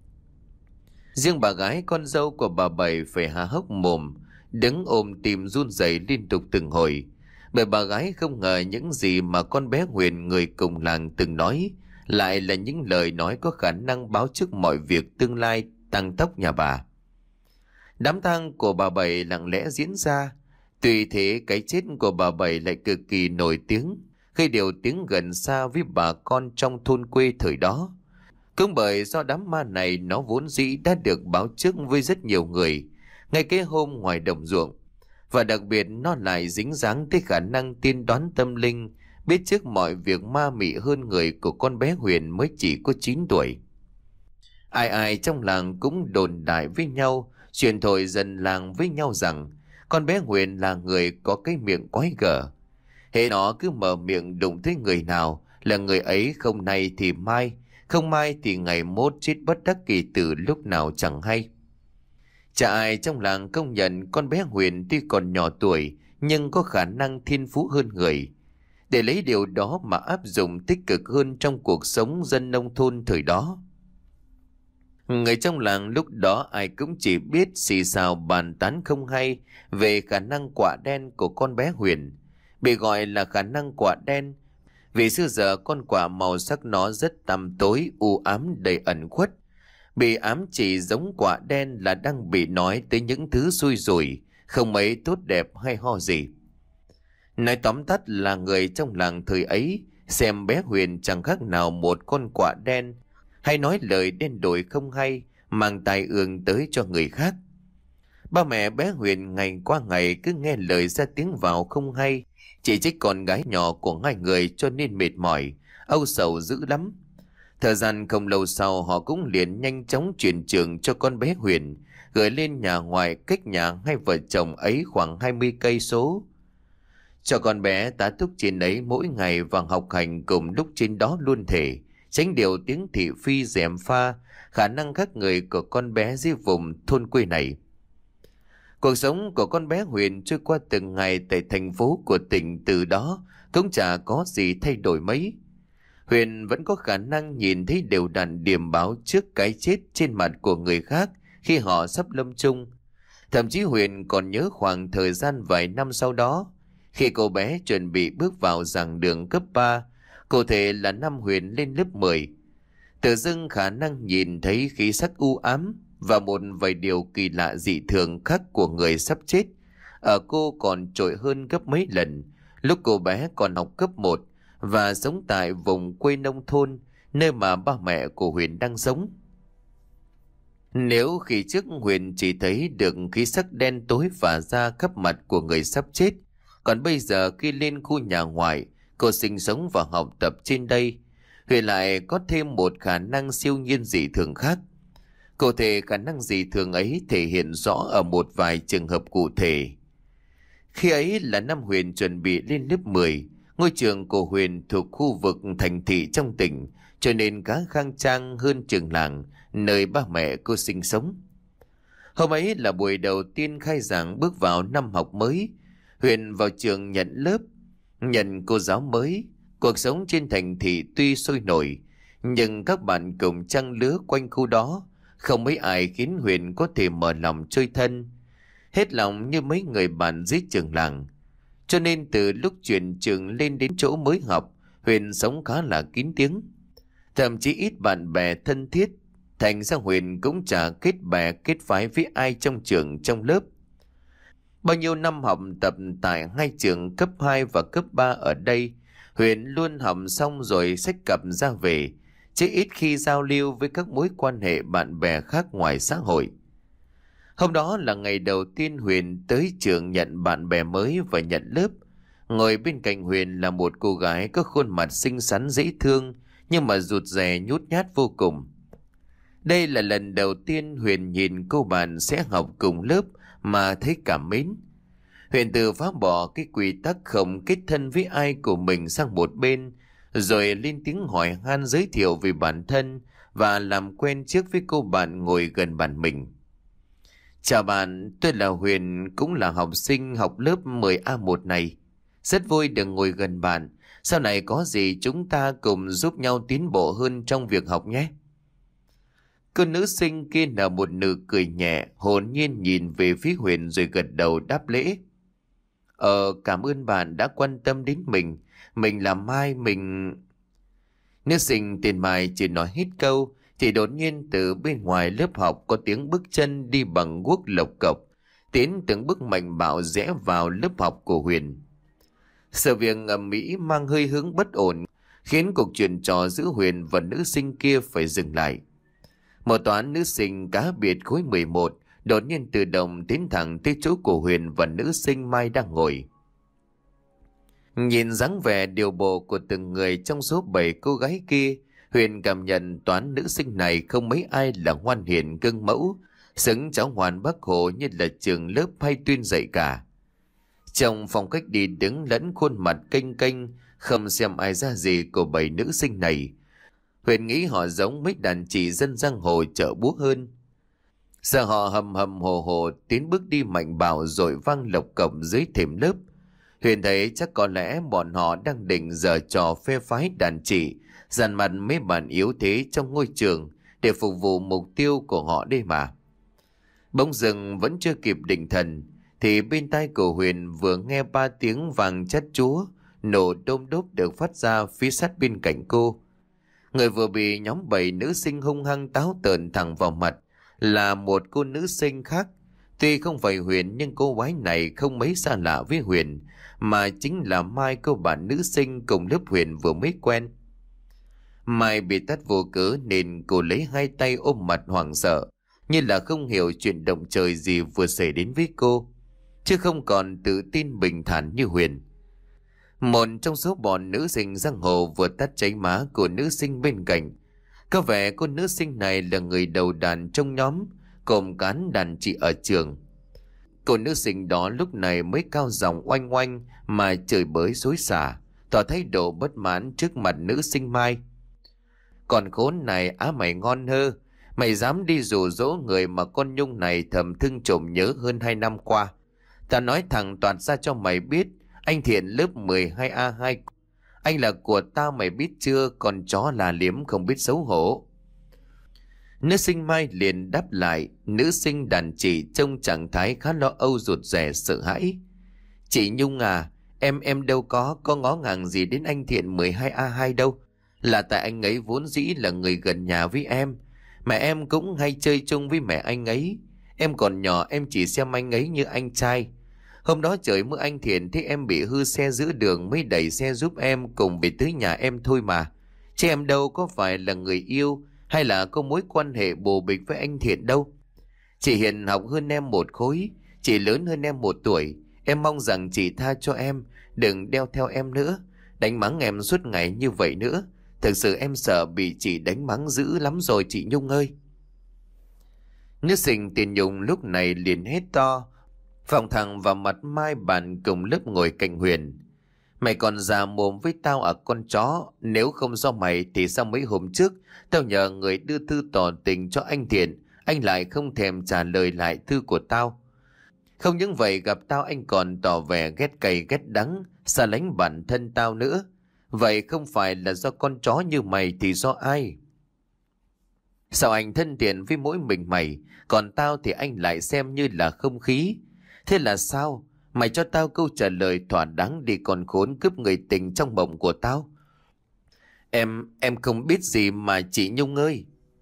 Riêng bà gái con dâu của bà Bảy phải há hốc mồm, đứng ôm tim run rẩy liên tục từng hồi, bởi bà gái không ngờ những gì mà con bé Huyền người cùng làng từng nói lại là những lời nói có khả năng báo trước mọi việc tương lai tăng tốc nhà bà. Đám tang của bà Bảy lặng lẽ diễn ra. Tuy thế cái chết của bà Bảy lại cực kỳ nổi tiếng, gây điều tiếng gần xa với bà con trong thôn quê thời đó. Cũng bởi do đám ma này nó vốn dĩ đã được báo trước với rất nhiều người ngay cái hôm ngoài đồng ruộng, và đặc biệt nó lại dính dáng tới khả năng tiên đoán tâm linh, biết trước mọi việc ma mị hơn người của con bé Huyền mới chỉ có chín tuổi. Ai ai trong làng cũng đồn đại với nhau, truyền thổi dần làng với nhau rằng con bé Huyền là người có cái miệng quái gở. Hễ nó cứ mở miệng đụng tới người nào là người ấy không nay thì mai, không mai thì ngày mốt chết bất đắc kỳ từ lúc nào chẳng hay. Chả ai trong làng công nhận con bé Huyền tuy còn nhỏ tuổi nhưng có khả năng thiên phú hơn người. Để lấy điều đó mà áp dụng tích cực hơn trong cuộc sống dân nông thôn thời đó. Người trong làng lúc đó ai cũng chỉ biết xì xào bàn tán không hay về khả năng quạ đen của con bé Huyền. Bị gọi là khả năng quạ đen vì xưa giờ con quạ màu sắc nó rất tăm tối, u ám đầy ẩn khuất. Bị ám chỉ giống quạ đen là đang bị nói tới những thứ xui rủi, không mấy tốt đẹp hay ho gì. Nói tóm tắt là người trong làng thời ấy xem bé Huyền chẳng khác nào một con quạ đen, hay nói lời đen đổi không hay, mang tai ương tới cho người khác. Ba mẹ bé Huyền ngày qua ngày cứ nghe lời ra tiếng vào không hay, chỉ trích con gái nhỏ của hai người cho nên mệt mỏi, âu sầu dữ lắm. Thời gian không lâu sau họ cũng liền nhanh chóng chuyển trường cho con bé Huyền, gửi lên nhà ngoại cách nhà hai vợ chồng ấy khoảng hai mươi cây số. Cho con bé tá túc trên ấy mỗi ngày và học hành cùng lúc trên đó luôn thể, tránh điều tiếng thị phi gièm pha khả năng khác người của con bé dưới vùng thôn quê này. Cuộc sống của con bé Huyền trôi qua từng ngày tại thành phố của tỉnh từ đó cũng chả có gì thay đổi mấy. Huyền vẫn có khả năng nhìn thấy đều đặn điểm báo trước cái chết trên mặt của người khác khi họ sắp lâm chung. Thậm chí Huyền còn nhớ khoảng thời gian vài năm sau đó, khi cô bé chuẩn bị bước vào giảng đường cấp ba, cụ thể là năm Huyền lên lớp mười. Tự dưng khả năng nhìn thấy khí sắc u ám, và một vài điều kỳ lạ dị thường khác của người sắp chết ở cô còn trội hơn gấp mấy lần lúc cô bé còn học cấp một và sống tại vùng quê nông thôn, nơi mà ba mẹ của Huyền đang sống. Nếu khi trước Huyền chỉ thấy được khí sắc đen tối phả ra khắp mặt của người sắp chết, còn bây giờ khi lên khu nhà ngoại, cô sinh sống và học tập trên đây, Huyền lại có thêm một khả năng siêu nhiên dị thường khác. Cụ thể khả năng dị thường ấy thể hiện rõ ở một vài trường hợp cụ thể. Khi ấy là năm Huyền chuẩn bị lên lớp mười, ngôi trường của Huyền thuộc khu vực thành thị trong tỉnh, cho nên khá khang trang hơn trường làng nơi ba mẹ cô sinh sống. Hôm ấy là buổi đầu tiên khai giảng bước vào năm học mới. Huyền vào trường nhận lớp, nhận cô giáo mới. Cuộc sống trên thành thị tuy sôi nổi, nhưng các bạn cùng trang lứa quanh khu đó không mấy ai khiến Huyền có thể mở lòng chơi thân, hết lòng như mấy người bạn dưới trường làng. Cho nên từ lúc chuyển trường lên đến chỗ mới học, Huyền sống khá là kín tiếng. Thậm chí ít bạn bè thân thiết, thành ra Huyền cũng chả kết bè kết phái với ai trong trường trong lớp. Bao nhiêu năm học tập tại hai trường cấp hai và cấp ba ở đây, Huyền luôn học xong rồi xách cặp ra về, chứ ít khi giao lưu với các mối quan hệ bạn bè khác ngoài xã hội. Hôm đó là ngày đầu tiên Huyền tới trường nhận bạn bè mới và nhận lớp. Ngồi bên cạnh Huyền là một cô gái có khuôn mặt xinh xắn dễ thương, nhưng mà rụt rè nhút nhát vô cùng. Đây là lần đầu tiên Huyền nhìn cô bạn sẽ học cùng lớp mà thấy cảm mến. Huyền từ phá bỏ cái quy tắc không kết thân với ai của mình sang một bên, rồi lên tiếng hỏi han giới thiệu về bản thân và làm quen trước với cô bạn ngồi gần bàn mình. Chào bạn, tôi là Huyền, cũng là học sinh học lớp mười A một này. Rất vui được ngồi gần bạn. Sau này có gì chúng ta cùng giúp nhau tiến bộ hơn trong việc học nhé. Cô nữ sinh kia nở một nụ cười nhẹ, hồn nhiên nhìn về phía Huyền rồi gật đầu đáp lễ. Ờ, cảm ơn bạn đã quan tâm đến mình. Mình là Mai, mình... Nữ sinh tên Mai chỉ nói hết câu, thì đột nhiên từ bên ngoài lớp học có tiếng bước chân đi bằng guốc lộc cộc, tiến từng bước mạnh bạo rẽ vào lớp học của Huyền. Sự việc ầm ĩ mang hơi hướng bất ổn, khiến cuộc chuyện trò giữa Huyền và nữ sinh kia phải dừng lại. Một toán nữ sinh cá biệt khối mười một đột nhiên tự động tiến thẳng tới chỗ của Huyền và nữ sinh Mai đang ngồi. Nhìn dáng vẻ điều bộ của từng người trong số bảy cô gái kia, Huyền cảm nhận toán nữ sinh này không mấy ai là ngoan hiền gương mẫu, xứng cháu ngoan Bác Hồ như là trường lớp hay tuyên dạy cả. Trong phong cách đi đứng lẫn khuôn mặt kênh kênh, không xem ai ra gì của bảy nữ sinh này, Huyền nghĩ họ giống mấy đàn chị dân giang hồ chợ búa hơn. Giờ họ hầm hầm hồ hồ tiến bước đi mạnh bạo rồi vang lộc cộc dưới thềm lớp. Huyền thấy chắc có lẽ bọn họ đang định giở trò phê phái đàn chị, dàn mặt mấy bạn yếu thế trong ngôi trường để phục vụ mục tiêu của họ đây mà. Bỗng dưng vẫn chưa kịp định thần, thì bên tai của Huyền vừa nghe ba tiếng vàng chát chúa nổ đôm đốp được phát ra phía sát bên cạnh cô. Người vừa bị nhóm bảy nữ sinh hung hăng táo tợn thẳng vào mặt là một cô nữ sinh khác. Tuy không phải Huyền nhưng cô gái này không mấy xa lạ với Huyền, mà chính là Mai, cô bạn nữ sinh cùng lớp Huyền vừa mới quen. Mai bị tát vô cớ nên cô lấy hai tay ôm mặt hoảng sợ, như là không hiểu chuyện động trời gì vừa xảy đến với cô, chứ không còn tự tin bình thản như Huyền. Một trong số bọn nữ sinh giang hồ vừa tát cháy má của nữ sinh bên cạnh. Có vẻ cô nữ sinh này là người đầu đàn trong nhóm, gồm cán đàn chị ở trường. Cô nữ sinh đó lúc này mới cao giọng oanh oanh mà chửi bới xối xả, tỏ thái độ bất mãn trước mặt nữ sinh Mai. Còn khốn này, á mày ngon hơ, mày dám đi rủ dỗ người mà con Nhung này thầm thương trộm nhớ hơn hai năm qua. Ta nói thẳng toạt ra cho mày biết, anh Thiện lớp mười hai A hai, anh là của tao mày biết chưa, con chó là liếm không biết xấu hổ. Nữ sinh Mai liền đáp lại, nữ sinh đàn chị trông trạng thái khá lo âu rụt rè sợ hãi. Chị Nhung à, em em đâu có, có ngó ngàng gì đến anh Thiện mười hai A hai đâu. Là tại anh ấy vốn dĩ là người gần nhà với em. Mẹ em cũng hay chơi chung với mẹ anh ấy. Em còn nhỏ em chỉ xem anh ấy như anh trai. Hôm đó trời mưa anh Thiện thấy em bị hư xe giữa đường mới đẩy xe giúp em cùng về tới nhà em thôi mà. Chứ em đâu có phải là người yêu hay là có mối quan hệ bồ bịch với anh Thiện đâu. Chị Hiền học hơn em một khối, chị lớn hơn em một tuổi. Em mong rằng chị tha cho em, đừng đeo theo em nữa, đánh mắng em suốt ngày như vậy nữa. Thực sự em sợ bị chị đánh mắng dữ lắm rồi chị Nhung ơi. Nữ sinh tên Nhung lúc này liền hét to, phóng thẳng vào mặt Mai bạn cùng lớp ngồi cạnh Huyền. Mày còn già mồm với tao à con chó, nếu không do mày thì sao mấy hôm trước tao nhờ người đưa thư tỏ tình cho anh Thiện, anh lại không thèm trả lời lại thư của tao. Không những vậy gặp tao anh còn tỏ vẻ ghét cay ghét đắng, xa lánh bản thân tao nữa. Vậy không phải là do con chó như mày thì do ai? Sao anh thân thiện với mỗi mình mày, còn tao thì anh lại xem như là không khí. Thế là sao? Mày cho tao câu trả lời thỏa đáng đi còn khốn cướp người tình trong mộng của tao. Em, em không biết gì mà chị Nhung ơi.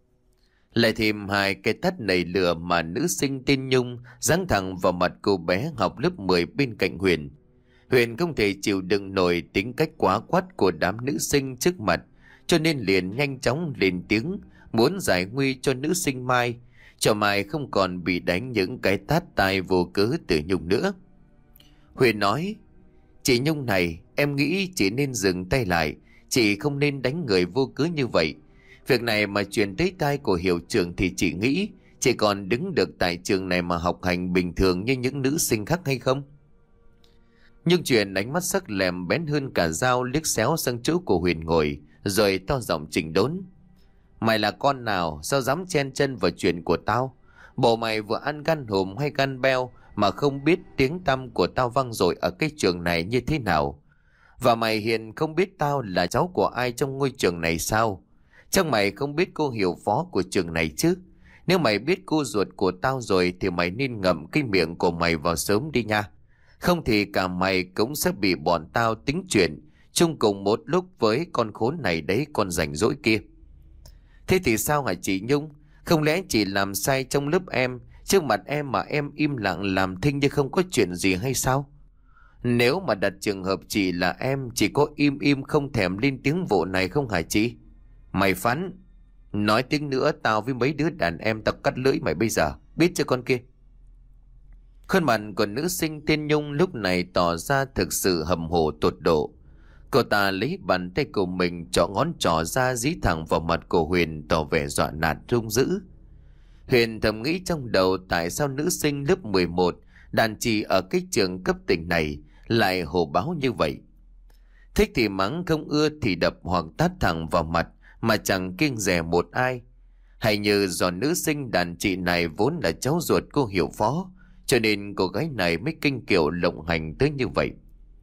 Lại thêm hai cái tát nảy lửa mà nữ sinh tên Nhung giáng thẳng vào mặt cô bé học lớp mười bên cạnh Huyền. Huyền không thể chịu đựng nổi tính cách quá quát của đám nữ sinh trước mặt, cho nên liền nhanh chóng lên tiếng muốn giải nguy cho nữ sinh Mai, cho Mai không còn bị đánh những cái tát tai vô cớ từ Nhung nữa. Huyền nói, chị Nhung này, em nghĩ chị nên dừng tay lại, chị không nên đánh người vô cớ như vậy. Việc này mà truyền tới tai của hiệu trưởng thì chị nghĩ chị còn đứng được tại trường này mà học hành bình thường như những nữ sinh khác hay không? Nhưng chuyện ánh mắt sắc lẹm bén hơn cả dao liếc xéo sang chỗ của Huyền ngồi, rồi to giọng chỉnh đốn. Mày là con nào, sao dám chen chân vào chuyện của tao? Bộ mày vừa ăn gan hùm hay gan beo mà không biết tiếng tăm của tao vang dội ở cái trường này như thế nào? Và mày hiện không biết tao là cháu của ai trong ngôi trường này sao? Chắc mày không biết cô hiệu phó của trường này chứ? Nếu mày biết cô ruột của tao rồi thì mày nên ngậm cái miệng của mày vào sớm đi nha. Không thì cả mày cũng sẽ bị bọn tao tính chuyện chung cùng một lúc với con khốn này đấy, con rảnh rỗi kia. Thế thì sao hả chị Nhung? Không lẽ chị làm sai trong lớp em, trước mặt em mà em im lặng làm thinh như không có chuyện gì hay sao? Nếu mà đặt trường hợp chị là em, chỉ có im im không thèm lên tiếng vụ này không hả chị? Mày phán, nói tiếng nữa tao với mấy đứa đàn em tao cắt lưỡi mày bây giờ, biết chưa con kia? Khuôn mặt của nữ sinh tên Nhung lúc này tỏ ra thực sự hầm hồ tột độ. Cô ta lấy bàn tay của mình chọ ngón trỏ ra dí thẳng vào mặt của Huyền, tỏ vẻ dọa nạt rung dữ. Huyền thầm nghĩ trong đầu tại sao nữ sinh lớp mười một đàn chị ở cái trường cấp tỉnh này lại hồ báo như vậy. Thích thì mắng, không ưa thì đập hoặc tát thẳng vào mặt mà chẳng kiêng dè một ai. Hay như do nữ sinh đàn chị này vốn là cháu ruột cô hiệu phó, cho nên cô gái này mới kinh kiều lộng hành tới như vậy.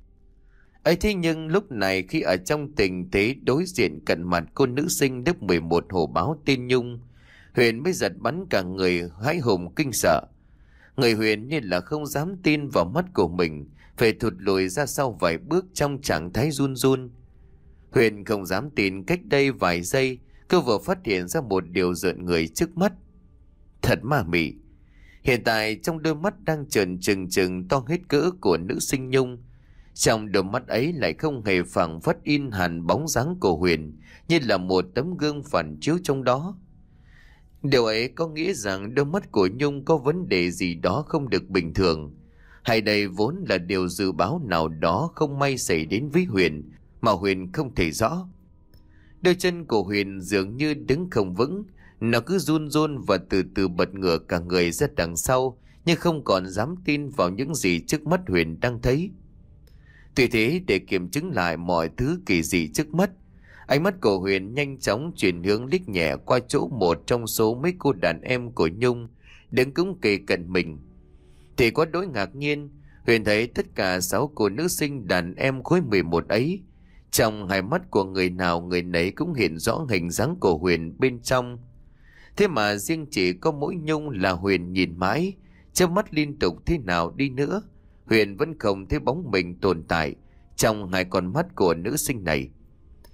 Ấy thế nhưng lúc này khi ở trong tình thế đối diện cận mặt cô nữ sinh lớp mười một hồ báo tên Nhung, Huyền mới giật bắn cả người hãi hùng kinh sợ. Người Huyền như là không dám tin vào mắt của mình, phải thụt lùi ra sau vài bước trong trạng thái run run. Huyền không dám tin cách đây vài giây cô vừa phát hiện ra một điều rợn người trước mắt. Thật ma mị. Hiện tại trong đôi mắt đang trợn trừng trừng to hết cỡ của nữ sinh Nhung, trong đôi mắt ấy lại không hề phảng phất in hẳn bóng dáng của Huyền, như là một tấm gương phản chiếu trong đó. Điều ấy có nghĩa rằng đôi mắt của Nhung có vấn đề gì đó không được bình thường, hay đây vốn là điều dự báo nào đó không may xảy đến với Huyền mà Huyền không thể rõ. Đôi chân của Huyền dường như đứng không vững, nó cứ run run và từ từ bật ngửa cả người ra đằng sau, nhưng không còn dám tin vào những gì trước mắt Huyền đang thấy. Tuy thế, để kiểm chứng lại mọi thứ kỳ dị trước mắt, ánh mắt của Huyền nhanh chóng chuyển hướng liếc nhẹ qua chỗ một trong số mấy cô đàn em của Nhung đứng cũng kề cận mình. Thì có đối ngạc nhiên, Huyền thấy tất cả sáu cô nữ sinh đàn em khối mười một ấy, trong hai mắt của người nào người nấy cũng hiện rõ hình dáng của Huyền bên trong. Thế mà riêng chỉ có mỗi Nhung là Huyền nhìn mãi, chớp mắt liên tục thế nào đi nữa, Huyền vẫn không thấy bóng mình tồn tại trong hai con mắt của nữ sinh này.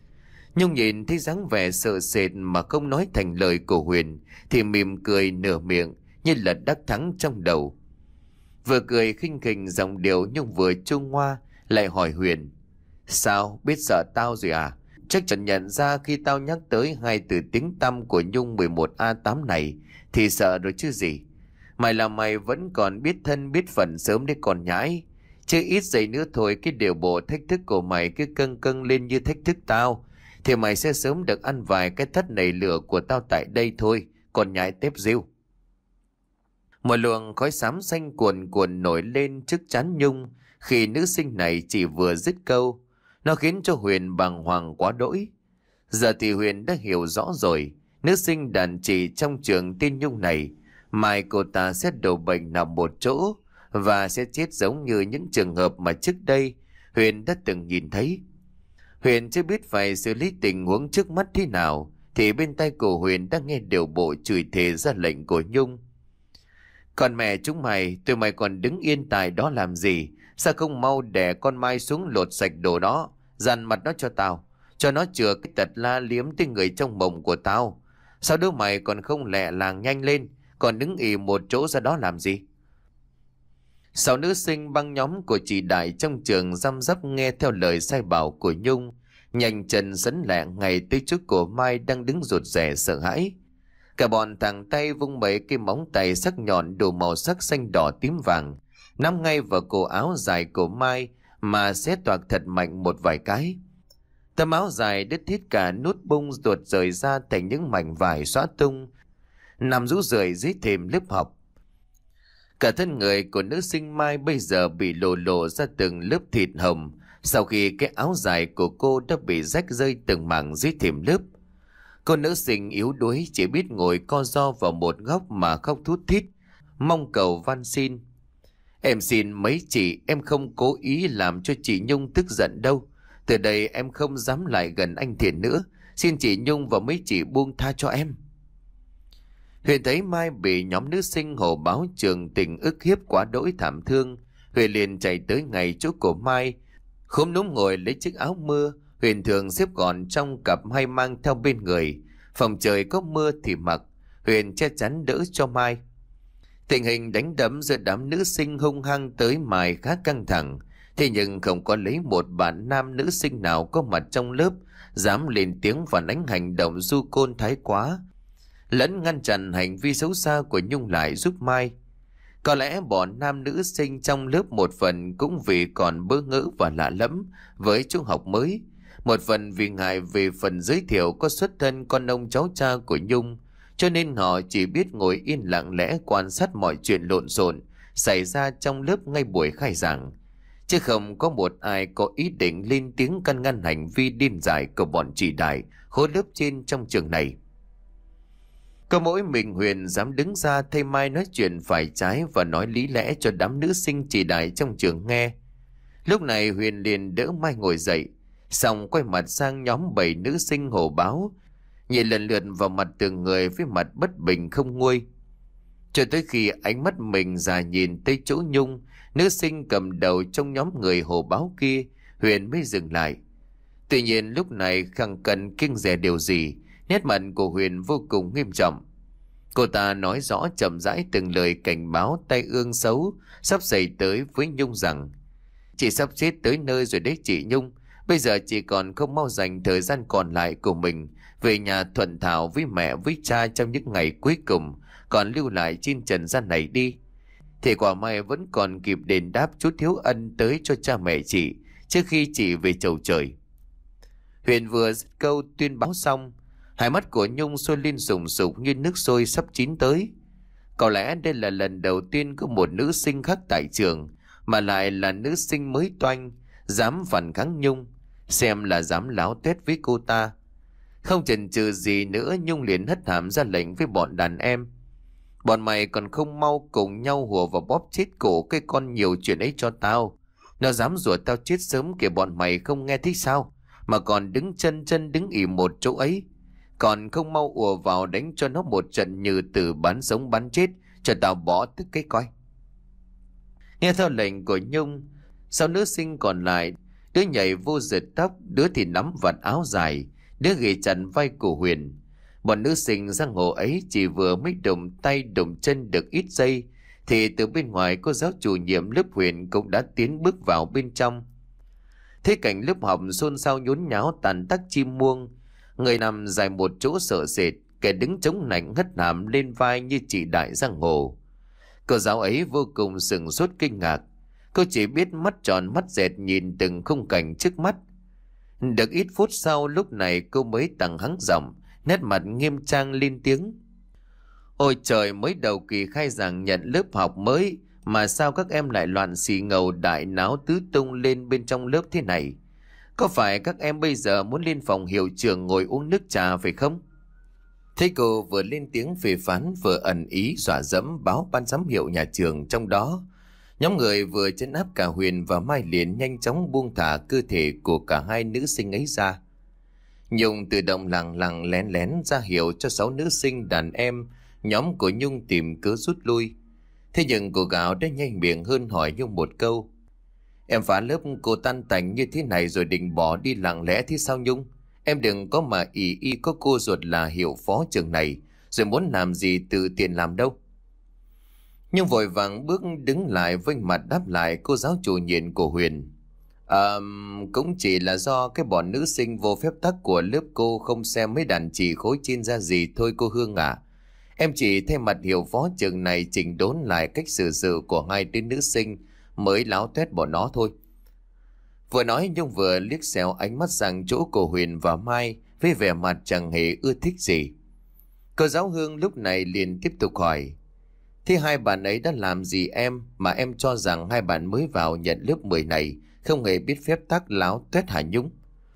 Nhung nhìn thấy dáng vẻ sợ sệt mà không nói thành lời của Huyền thì mỉm cười nửa miệng như là đắc thắng trong đầu. Vừa cười khinh khỉnh giọng điệu Nhung vừa trung hoa, lại hỏi Huyền: Sao, biết sợ tao rồi à? Chắc chắn nhận ra khi tao nhắc tới hai từ tiếng tăm của Nhung mười một a tám này thì sợ rồi chứ gì. Mày là mày vẫn còn biết thân biết phận sớm đấy còn nhãi. Chứ ít giây nữa thôi cái điều bộ thách thức của mày cứ câng câng lên như thách thức tao thì mày sẽ sớm được ăn vài cái thất nảy lửa của tao tại đây thôi, còn nhãi tép rêu. Một luồng khói xám xanh cuồn cuộn nổi lên trước trán Nhung khi nữ sinh này chỉ vừa dứt câu. Nó khiến cho Huyền bàng hoàng quá đỗi. Giờ thì Huyền đã hiểu rõ rồi, nữ sinh đàn chị trong trường tên Nhung này, mai cô ta sẽ đổ bệnh nằm một chỗ và sẽ chết giống như những trường hợp mà trước đây Huyền đã từng nhìn thấy. Huyền chưa biết phải xử lý tình huống trước mắt thế nào thì bên tai của Huyền đã nghe điều bộ chửi thề ra lệnh của Nhung. Còn mẹ chúng mày, tụi mày còn đứng yên tại đó làm gì? Sao không mau đẻ con Mai xuống lột sạch đồ đó, dằn mặt nó cho tao, cho nó chừa cái tật la liếm tới người trong mộng của tao. Sao đứa mày còn không lẹ làng nhanh lên, còn đứng ì một chỗ ra đó làm gì? Sáu nữ sinh băng nhóm của chị Đại trong trường răm rắp nghe theo lời sai bảo của Nhung, nhanh chân sấn lẹ ngay tới trước của Mai đang đứng rụt rè sợ hãi. Cả bọn thẳng tay vung mấy cái móng tay sắc nhọn đủ màu sắc xanh đỏ tím vàng, nắm ngay vào cổ áo dài của Mai mà xé toạc thật mạnh một vài cái. Tấm áo dài đứt hết cả nút bung ruột rời ra thành những mảnh vải xóa tung, nằm rũ rượi dưới thềm lớp học. Cả thân người của nữ sinh Mai bây giờ bị lộ lộ ra từng lớp thịt hồng sau khi cái áo dài của cô đã bị rách rơi từng mảng dưới thềm lớp. Cô nữ sinh yếu đuối chỉ biết ngồi co ro vào một góc mà khóc thút thít, mong cầu van xin. Em xin mấy chị, em không cố ý làm cho chị Nhung tức giận đâu. Từ đây em không dám lại gần anh Thiện nữa. Xin chị Nhung và mấy chị buông tha cho em. Huyền thấy Mai bị nhóm nữ sinh hồ báo trường tình ức hiếp quá đỗi thảm thương. Huyền liền chạy tới ngay chỗ của Mai, khúm núm ngồi lấy chiếc áo mưa Huyền thường xếp gọn trong cặp hay mang theo bên người. Phòng trời có mưa thì mặc, Huyền che chắn đỡ cho Mai. Tình hình đánh đấm giữa đám nữ sinh hung hăng tới Mai khá căng thẳng. Thế nhưng không có lấy một bạn nam nữ sinh nào có mặt trong lớp dám lên tiếng phản ánh hành động du côn thái quá, lẫn ngăn chặn hành vi xấu xa của Nhung lại giúp Mai. Có lẽ bọn nam nữ sinh trong lớp một phần cũng vì còn bỡ ngỡ và lạ lẫm với trung học mới, một phần vì ngại về phần giới thiệu có xuất thân con ông cháu cha của Nhung, cho nên họ chỉ biết ngồi yên lặng lẽ quan sát mọi chuyện lộn xộn xảy ra trong lớp ngay buổi khai giảng, chứ không có một ai có ý định lên tiếng can ngăn hành vi điên dại của bọn chị Đại khối lớp trên trong trường này. Có mỗi mình Huyền dám đứng ra thay Mai nói chuyện phải trái và nói lý lẽ cho đám nữ sinh chị Đại trong trường nghe. Lúc này Huyền liền đỡ Mai ngồi dậy, xong quay mặt sang nhóm bảy nữ sinh hồ báo, nhìn lần lượt vào mặt từng người với mặt bất bình không nguôi. Cho tới khi ánh mắt mình già nhìn tới chỗ Nhung, nữ sinh cầm đầu trong nhóm người hồ báo kia, Huyền mới dừng lại. Tuy nhiên lúc này khăng cần kiêng dè điều gì, nét mặt của Huyền vô cùng nghiêm trọng. Cô ta nói rõ chậm rãi từng lời cảnh báo tai ương xấu sắp xảy tới với Nhung rằng: chị sắp chết tới nơi rồi đấy chị Nhung. Bây giờ chị còn không mau dành thời gian còn lại của mình về nhà thuận thảo với mẹ với cha trong những ngày cuối cùng còn lưu lại trên trần gian này đi, thì quả mai vẫn còn kịp đền đáp chút hiếu ân tới cho cha mẹ chị trước khi chị về chầu trời. Huyền vừa dứt câu tuyên báo xong, hai mắt của Nhung sôi lên sùng sục như nước sôi sắp chín tới. Có lẽ đây là lần đầu tiên có một nữ sinh khác tại trường, mà lại là nữ sinh mới toanh, dám phản kháng Nhung, xem là dám láo tuét với cô ta. Không chần chừ gì nữa, Nhung liền hất hàm ra lệnh với bọn đàn em: bọn mày còn không mau cùng nhau hùa vào bóp chết cổ cái con nhiều chuyện ấy cho tao. Nó dám rủa tao chết sớm kìa, bọn mày không nghe thấy sao, mà còn đứng chân chân đứng ỉ một chỗ ấy. Còn không mau ùa vào đánh cho nó một trận như từ bắn sống bắn chết, cho tao bỏ tức cái coi. Nghe theo lệnh của Nhung, sau nữ sinh còn lại, đứa nhảy vô giật tóc, đứa thì nắm vạt áo dài, đứa ghì chặt vai của Huyền. Bọn nữ sinh giang hồ ấy chỉ vừa mới đụng tay đụng chân được ít giây thì từ bên ngoài cô giáo chủ nhiệm lớp Huyền cũng đã tiến bước vào bên trong. Thế cảnh lớp học xôn xao nhốn nháo tàn tắc chim muông, người nằm dài một chỗ sợ sệt, kẻ đứng chống nạnh hất hàm lên vai như chị đại giang hồ. Cô giáo ấy vô cùng sửng sốt kinh ngạc. Cô chỉ biết mắt tròn mắt dẹt nhìn từng khung cảnh trước mắt. Được ít phút sau, lúc này cô mới tăng hắng giọng, nét mặt nghiêm trang lên tiếng: "Ôi trời, mới đầu kỳ khai giảng nhận lớp học mới mà sao các em lại loạn xì ngầu đại náo tứ tung lên bên trong lớp thế này? Có phải các em bây giờ muốn lên phòng hiệu trưởng ngồi uống nước trà phải không?" Thấy cô vừa lên tiếng phê phán vừa ẩn ý dọa dẫm báo ban giám hiệu nhà trường trong đó, nhóm người vừa trấn áp cả Huyền và Mai liền nhanh chóng buông thả cơ thể của cả hai nữ sinh ấy ra. Nhung tự động lẳng lặng lén lén ra hiệu cho sáu nữ sinh đàn em nhóm của Nhung tìm cớ rút lui. Thế nhưng cô gạo đã nhanh miệng hơn hỏi Nhung một câu: "Em phá lớp cô tan tành như thế này rồi định bỏ đi lặng lẽ thế sao Nhung? Em đừng có mà ỷ y có cô ruột là hiệu phó trường này, rồi muốn làm gì tự tiện làm đâu." Nhung vội vàng bước đứng lại vênh mặt đáp lại cô giáo chủ nhiệm của Huyền: À, cũng chỉ là do cái bọn nữ sinh vô phép tắc của lớp cô không xem mấy đàn chị khối trên ra gì thôi cô Hương ạ. À. Em chỉ thay mặt hiệu phó trường này chỉnh đốn lại cách xử sự của hai đứa nữ sinh mới láo tuét bọn nó thôi. Vừa nói Nhung vừa liếc xéo ánh mắt sang chỗ của Huyền và Mai với vẻ mặt chẳng hề ưa thích gì. Cô giáo Hương lúc này liền tiếp tục hỏi: "Thế hai bạn ấy đã làm gì em mà em cho rằng hai bạn mới vào nhận lớp mười này không hề biết phép tắc láo tuét hả Nhung?"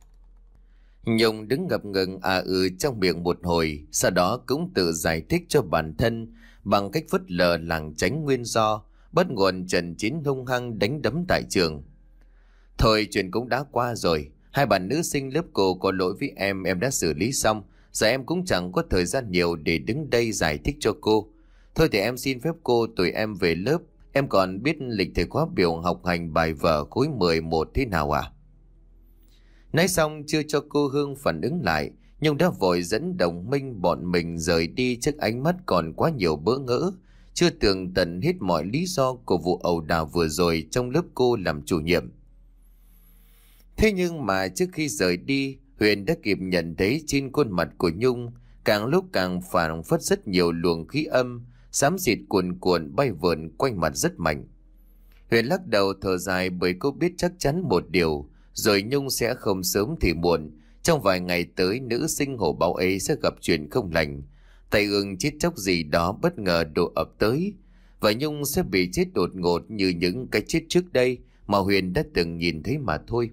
Nhung đứng ngập ngừng à ừ trong miệng một hồi, sau đó cũng tự giải thích cho bản thân bằng cách phớt lờ lảng tránh nguyên do bất nguồn Trần Chín hung hăng đánh đấm tại trường. Thôi chuyện cũng đã qua rồi, hai bạn nữ sinh lớp cô có lỗi với em em đã xử lý xong, giờ em cũng chẳng có thời gian nhiều để đứng đây giải thích cho cô. Thôi thì em xin phép cô tụi em về lớp, em còn biết lịch thầy khóa biểu học hành bài vở khối mười một thế nào à?" Nói xong chưa cho cô Hương phản ứng lại, Nhung đã vội dẫn đồng minh bọn mình rời đi trước ánh mắt còn quá nhiều bỡ ngỡ, chưa tường tận hết mọi lý do của vụ ẩu đả vừa rồi trong lớp cô làm chủ nhiệm. Thế nhưng mà trước khi rời đi, Huyền đã kịp nhận thấy trên khuôn mặt của Nhung càng lúc càng phảng phất rất nhiều luồng khí âm, xám xịt cuồn cuộn bay vờn quanh mặt rất mạnh. Huyền lắc đầu thở dài bởi cô biết chắc chắn một điều, rồi Nhung sẽ không sớm thì muộn, trong vài ngày tới nữ sinh hổ báo ấy sẽ gặp chuyện không lành, tai ương chết chóc gì đó bất ngờ đổ ập tới, và Nhung sẽ bị chết đột ngột như những cái chết trước đây mà Huyền đã từng nhìn thấy mà thôi.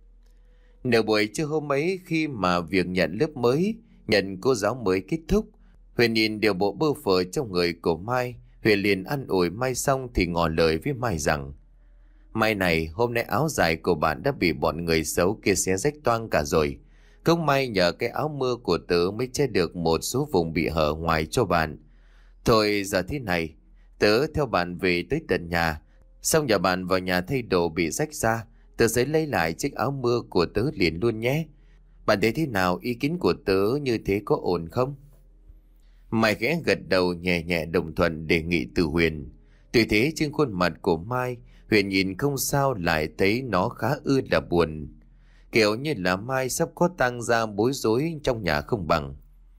Nửa buổi trưa hôm ấy, khi mà việc nhận lớp mới, nhận cô giáo mới kết thúc, Huyền nhìn điều bộ bơ phờ trong người của Mai. Huyền liền ăn ủi Mai xong thì ngỏ lời với Mai rằng: "Mai này, hôm nay áo dài của bạn đã bị bọn người xấu kia xé rách toang cả rồi. Không may nhờ cái áo mưa của tớ mới che được một số vùng bị hở ngoài cho bạn. Thôi giờ thế này, tớ theo bạn về tới tận nhà, xong nhờ bạn vào nhà thay đồ bị rách ra, tớ sẽ lấy lại chiếc áo mưa của tớ liền luôn nhé. Bạn thấy thế nào, ý kiến của tớ như thế có ổn không?" Mai khẽ gật đầu nhẹ nhẹ đồng thuận đề nghị từ Huyền. Tuy thế trên khuôn mặt của Mai, Huyền nhìn không sao lại thấy nó khá ư là buồn, kiểu như là Mai sắp có tang ra bối rối trong nhà không bằng.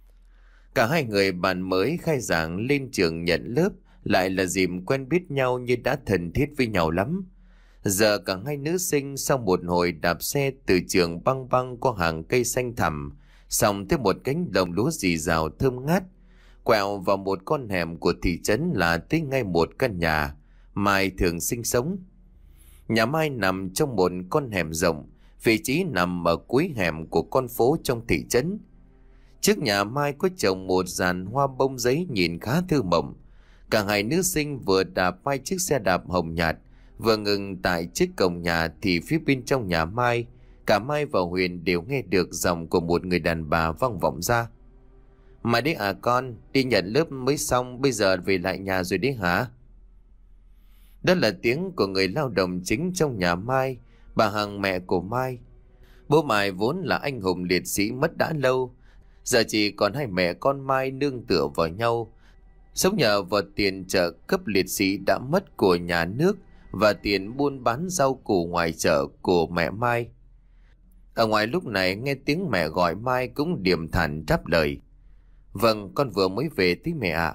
Cả hai người bạn mới khai giảng lên trường nhận lớp lại là dịp quen biết nhau như đã thân thiết với nhau lắm. Giờ cả hai nữ sinh sau một hồi đạp xe từ trường băng băng qua hàng cây xanh thẳm, xong tới một cánh đồng lúa rì rào thơm ngát, quẹo vào một con hẻm của thị trấn là tới ngay một căn nhà Mai thường sinh sống. Nhà Mai nằm trong một con hẻm rộng, vị trí nằm ở cuối hẻm của con phố trong thị trấn. Trước nhà Mai có trồng một dàn hoa bông giấy nhìn khá thư mộng. Cả hai nữ sinh vừa đạp hai chiếc xe đạp hồng nhạt, vừa ngừng tại chiếc cổng nhà thì phía bên trong nhà Mai, cả Mai và Huyền đều nghe được giọng của một người đàn bà vang vọng ra: "Mai đấy à con, đi nhận lớp mới xong, bây giờ về lại nhà rồi đấy hả?" Đó là tiếng của người lao động chính trong nhà Mai, bà Hằng, mẹ của Mai. Bố Mai vốn là anh hùng liệt sĩ mất đã lâu, giờ chỉ còn hai mẹ con Mai nương tựa vào nhau, sống nhờ vào tiền trợ cấp liệt sĩ đã mất của nhà nước và tiền buôn bán rau củ ngoài chợ của mẹ Mai. Ở ngoài lúc này nghe tiếng mẹ gọi Mai cũng điềm thản đáp lời: "Vâng, con vừa mới về tí mẹ ạ."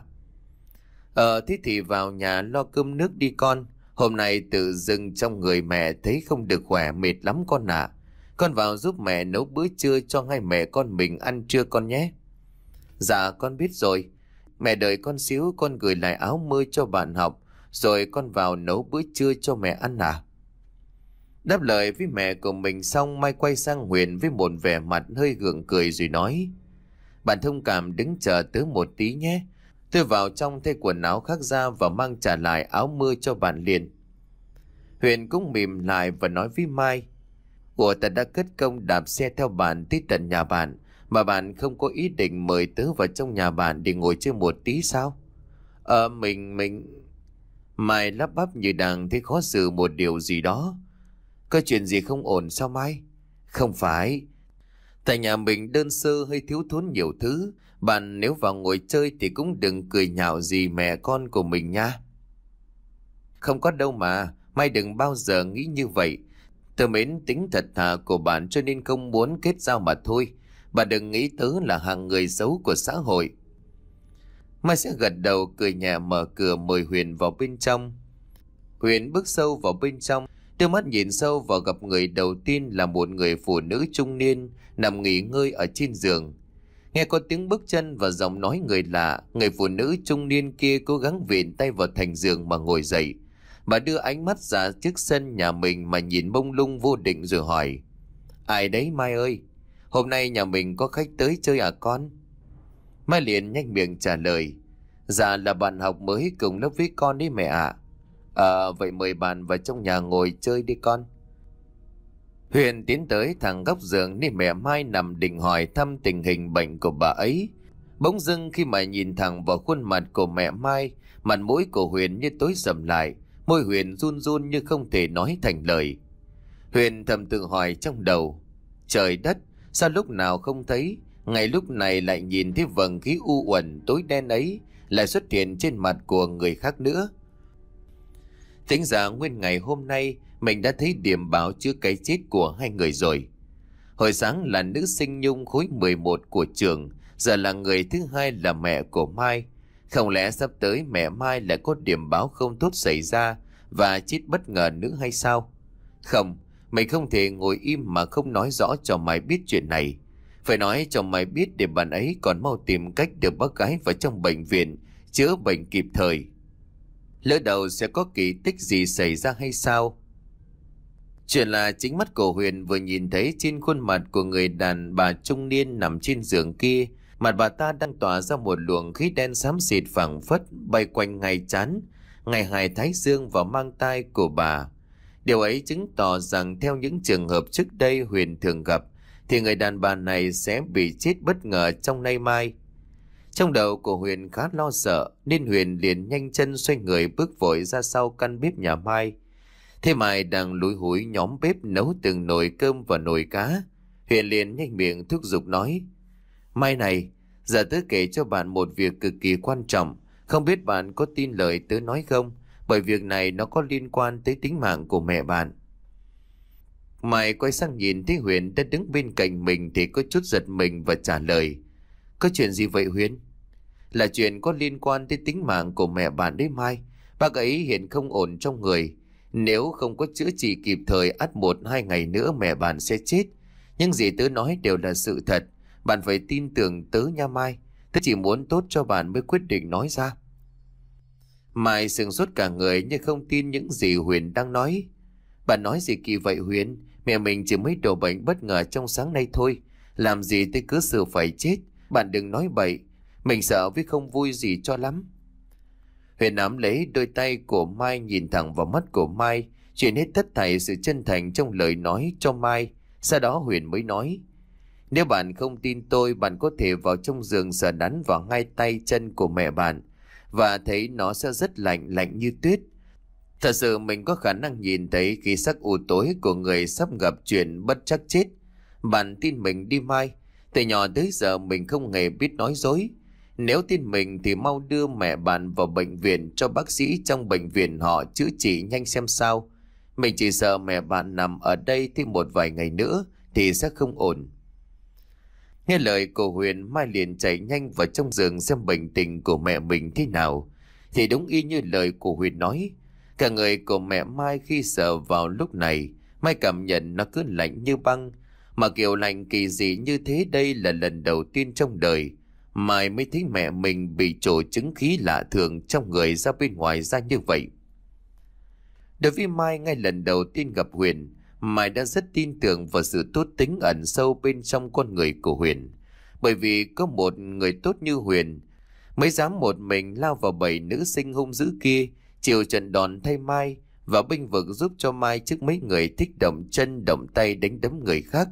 Ờ thế thì vào nhà lo cơm nước đi con. Hôm nay tự dưng trong người mẹ thấy không được khỏe, mệt lắm con ạ. Con vào giúp mẹ nấu bữa trưa cho hai mẹ con mình ăn trưa con nhé. Dạ con biết rồi. Mẹ đợi con xíu, con gửi lại áo mưa cho bạn học, rồi con vào nấu bữa trưa cho mẹ ăn à. Đáp lời với mẹ của mình xong, Mai quay sang Huyền với một vẻ mặt hơi gượng cười rồi nói: "Bạn thông cảm đứng chờ tớ một tí nhé. Tôi vào trong thay quần áo khác ra và mang trả lại áo mưa cho bạn liền." Huyền cũng mỉm lại và nói với Mai: "Ủa, ta đã cất công đạp xe theo bạn tới tận nhà bạn, mà bạn không có ý định mời tớ vào trong nhà bạn để ngồi chơi một tí sao?" Ờ mình mình Mai lắp bắp như đang thấy khó xử một điều gì đó. "Có chuyện gì không ổn sao Mai?" "Không phải, tại nhà mình đơn sơ hơi thiếu thốn nhiều thứ. Bạn nếu vào ngồi chơi thì cũng đừng cười nhạo gì mẹ con của mình nha." "Không có đâu mà, Mai đừng bao giờ nghĩ như vậy. Tớ mến tính thật thà của bạn cho nên không muốn kết giao mà thôi. Bạn đừng nghĩ tớ là hạng người xấu của xã hội." Mai sẽ gật đầu cười nhẹ mở cửa mời Huyền vào bên trong. Huyền bước sâu vào bên trong, đưa mắt nhìn sâu vào gặp người đầu tiên là một người phụ nữ trung niên nằm nghỉ ngơi ở trên giường. Nghe có tiếng bước chân và giọng nói người lạ, người phụ nữ trung niên kia cố gắng vịn tay vào thành giường mà ngồi dậy. Bà đưa ánh mắt ra trước sân nhà mình mà nhìn mông lung vô định rồi hỏi: "Ai đấy Mai ơi? Hôm nay nhà mình có khách tới chơi à con?" Mai liền nhanh miệng trả lời: "Dạ là bạn học mới cùng lớp với con đấy mẹ ạ." "À, vậy mời bạn vào trong nhà ngồi chơi đi con." Huyền tiến tới thẳng góc giường nơi mẹ Mai nằm định hỏi thăm tình hình bệnh của bà ấy. Bỗng dưng khi mà nhìn thẳng vào khuôn mặt của mẹ Mai, mặt mũi của Huyền như tối sầm lại, môi Huyền run run như không thể nói thành lời. Huyền thầm tự hỏi trong đầu: trời đất, sao lúc nào không thấy, ngay lúc này lại nhìn thấy vầng khí u uẩn tối đen ấy lại xuất hiện trên mặt của người khác nữa. Tính ra nguyên ngày hôm nay mình đã thấy điểm báo trước cái chết của hai người rồi. Hồi sáng là nữ sinh Nhung khối mười một của trường, giờ là người thứ hai là mẹ của Mai. Không lẽ sắp tới mẹ Mai lại có điểm báo không tốt xảy ra và chết bất ngờ nữa hay sao? Không, mình không thể ngồi im mà không nói rõ cho Mai biết chuyện này. Phải nói cho Mai biết để bạn ấy còn mau tìm cách đưa bác gái vào trong bệnh viện chữa bệnh kịp thời. Lỡ đầu sẽ có kỳ tích gì xảy ra hay sao? Chuyện là chính mắt của Huyền vừa nhìn thấy trên khuôn mặt của người đàn bà trung niên nằm trên giường kia, mặt bà ta đang tỏa ra một luồng khí đen xám xịt phảng phất bay quanh ngay trán, ngay hai thái dương và mang tai của bà. Điều ấy chứng tỏ rằng theo những trường hợp trước đây Huyền thường gặp, thì người đàn bà này sẽ bị chết bất ngờ trong nay mai. Trong đầu của Huyền khá lo sợ nên Huyền liền nhanh chân xoay người bước vội ra sau căn bếp nhà Mai. Thế Mai đang lúi húi nhóm bếp nấu từng nồi cơm và nồi cá. Huyền liền nhanh miệng thúc giục nói: Mai này, giờ tớ kể cho bạn một việc cực kỳ quan trọng. Không biết bạn có tin lời tớ nói không? Bởi việc này nó có liên quan tới tính mạng của mẹ bạn. Mai quay sang nhìn thấy Huyền đã đứng bên cạnh mình thì có chút giật mình và trả lời: Có chuyện gì vậy Huyền? Là chuyện có liên quan tới tính mạng của mẹ bạn đấy Mai. Bác ấy hiện không ổn trong người. Nếu không có chữa trị kịp thời, ắt một hai ngày nữa mẹ bạn sẽ chết. Nhưng gì tớ nói đều là sự thật. Bạn phải tin tưởng tớ nha Mai. Tớ chỉ muốn tốt cho bạn mới quyết định nói ra. Mai sừng sốt cả người nhưng không tin những gì Huyền đang nói. Bạn nói gì kỳ vậy Huyền? Mẹ mình chỉ mới đổ bệnh bất ngờ trong sáng nay thôi. Làm gì tới cứ xử phải chết. Bạn đừng nói bậy. Mình sợ với không vui gì cho lắm. Huyền nắm lấy đôi tay của Mai, nhìn thẳng vào mắt của Mai, truyền hết tất thảy sự chân thành trong lời nói cho Mai. Sau đó Huyền mới nói: Nếu bạn không tin tôi, bạn có thể vào trong giường sờ nắn vào hai tay chân của mẹ bạn và thấy nó sẽ rất lạnh, lạnh như tuyết. Thật sự mình có khả năng nhìn thấy khí sắc u tối của người sắp gặp chuyện bất chắc chết. Bạn tin mình đi Mai. Từ nhỏ tới giờ mình không hề biết nói dối. Nếu tin mình thì mau đưa mẹ bạn vào bệnh viện cho bác sĩ trong bệnh viện họ chữa trị nhanh xem sao. Mình chỉ sợ mẹ bạn nằm ở đây thêm một vài ngày nữa thì sẽ không ổn. Nghe lời của Huyền, Mai liền chạy nhanh vào trong giường xem bệnh tình của mẹ mình thế nào. Thì đúng y như lời của Huyền nói. Cả người của mẹ Mai khi sờ vào lúc này, Mai cảm nhận nó cứ lạnh như băng. Mà kiểu lạnh kỳ dị như thế đây là lần đầu tiên trong đời Mai mới thấy mẹ mình bị trổ chứng khí lạ thường trong người ra bên ngoài ra như vậy. Đối với Mai, ngay lần đầu tiên gặp Huyền, Mai đã rất tin tưởng vào sự tốt tính ẩn sâu bên trong con người của Huyền. Bởi vì có một người tốt như Huyền mới dám một mình lao vào bầy nữ sinh hung dữ kia, chịu trận đòn thay Mai và bênh vực giúp cho Mai trước mấy người thích động chân động tay đánh đấm người khác.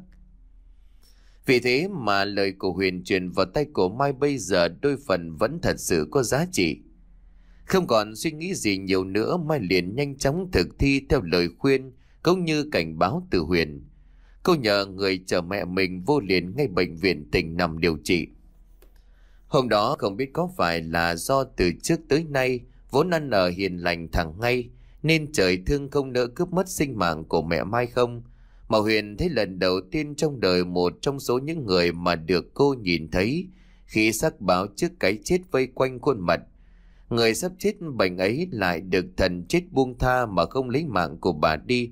Vì thế mà lời của Huyền truyền vào tay của Mai bây giờ đôi phần vẫn thật sự có giá trị. Không còn suy nghĩ gì nhiều nữa, Mai liền nhanh chóng thực thi theo lời khuyên cũng như cảnh báo từ Huyền. Cô nhờ người chở mẹ mình vô liền ngay bệnh viện tỉnh nằm điều trị. Hôm đó không biết có phải là do từ trước tới nay vốn ăn ở hiền lành thẳng ngay nên trời thương không nỡ cướp mất sinh mạng của mẹ Mai không, mà Huyền thấy lần đầu tiên trong đời một trong số những người mà được cô nhìn thấy khi xác báo trước cái chết vây quanh khuôn mặt. Người sắp chết bệnh ấy lại được thần chết buông tha mà không lấy mạng của bà đi.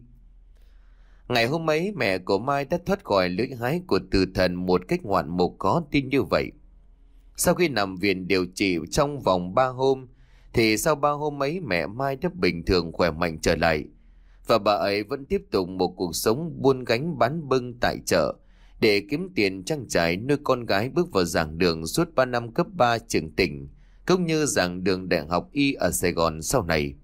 Ngày hôm ấy mẹ của Mai đã thoát khỏi lưỡi hái của tử thần một cách ngoạn mục khó tin như vậy. Sau khi nằm viện điều trị trong vòng ba hôm thì sau ba hôm ấy mẹ Mai đã bình thường khỏe mạnh trở lại. Và bà ấy vẫn tiếp tục một cuộc sống buôn gánh bán bưng tại chợ để kiếm tiền trang trải nuôi con gái bước vào giảng đường suốt ba năm cấp ba trường tỉnh, cũng như giảng đường đại học y ở Sài Gòn sau này.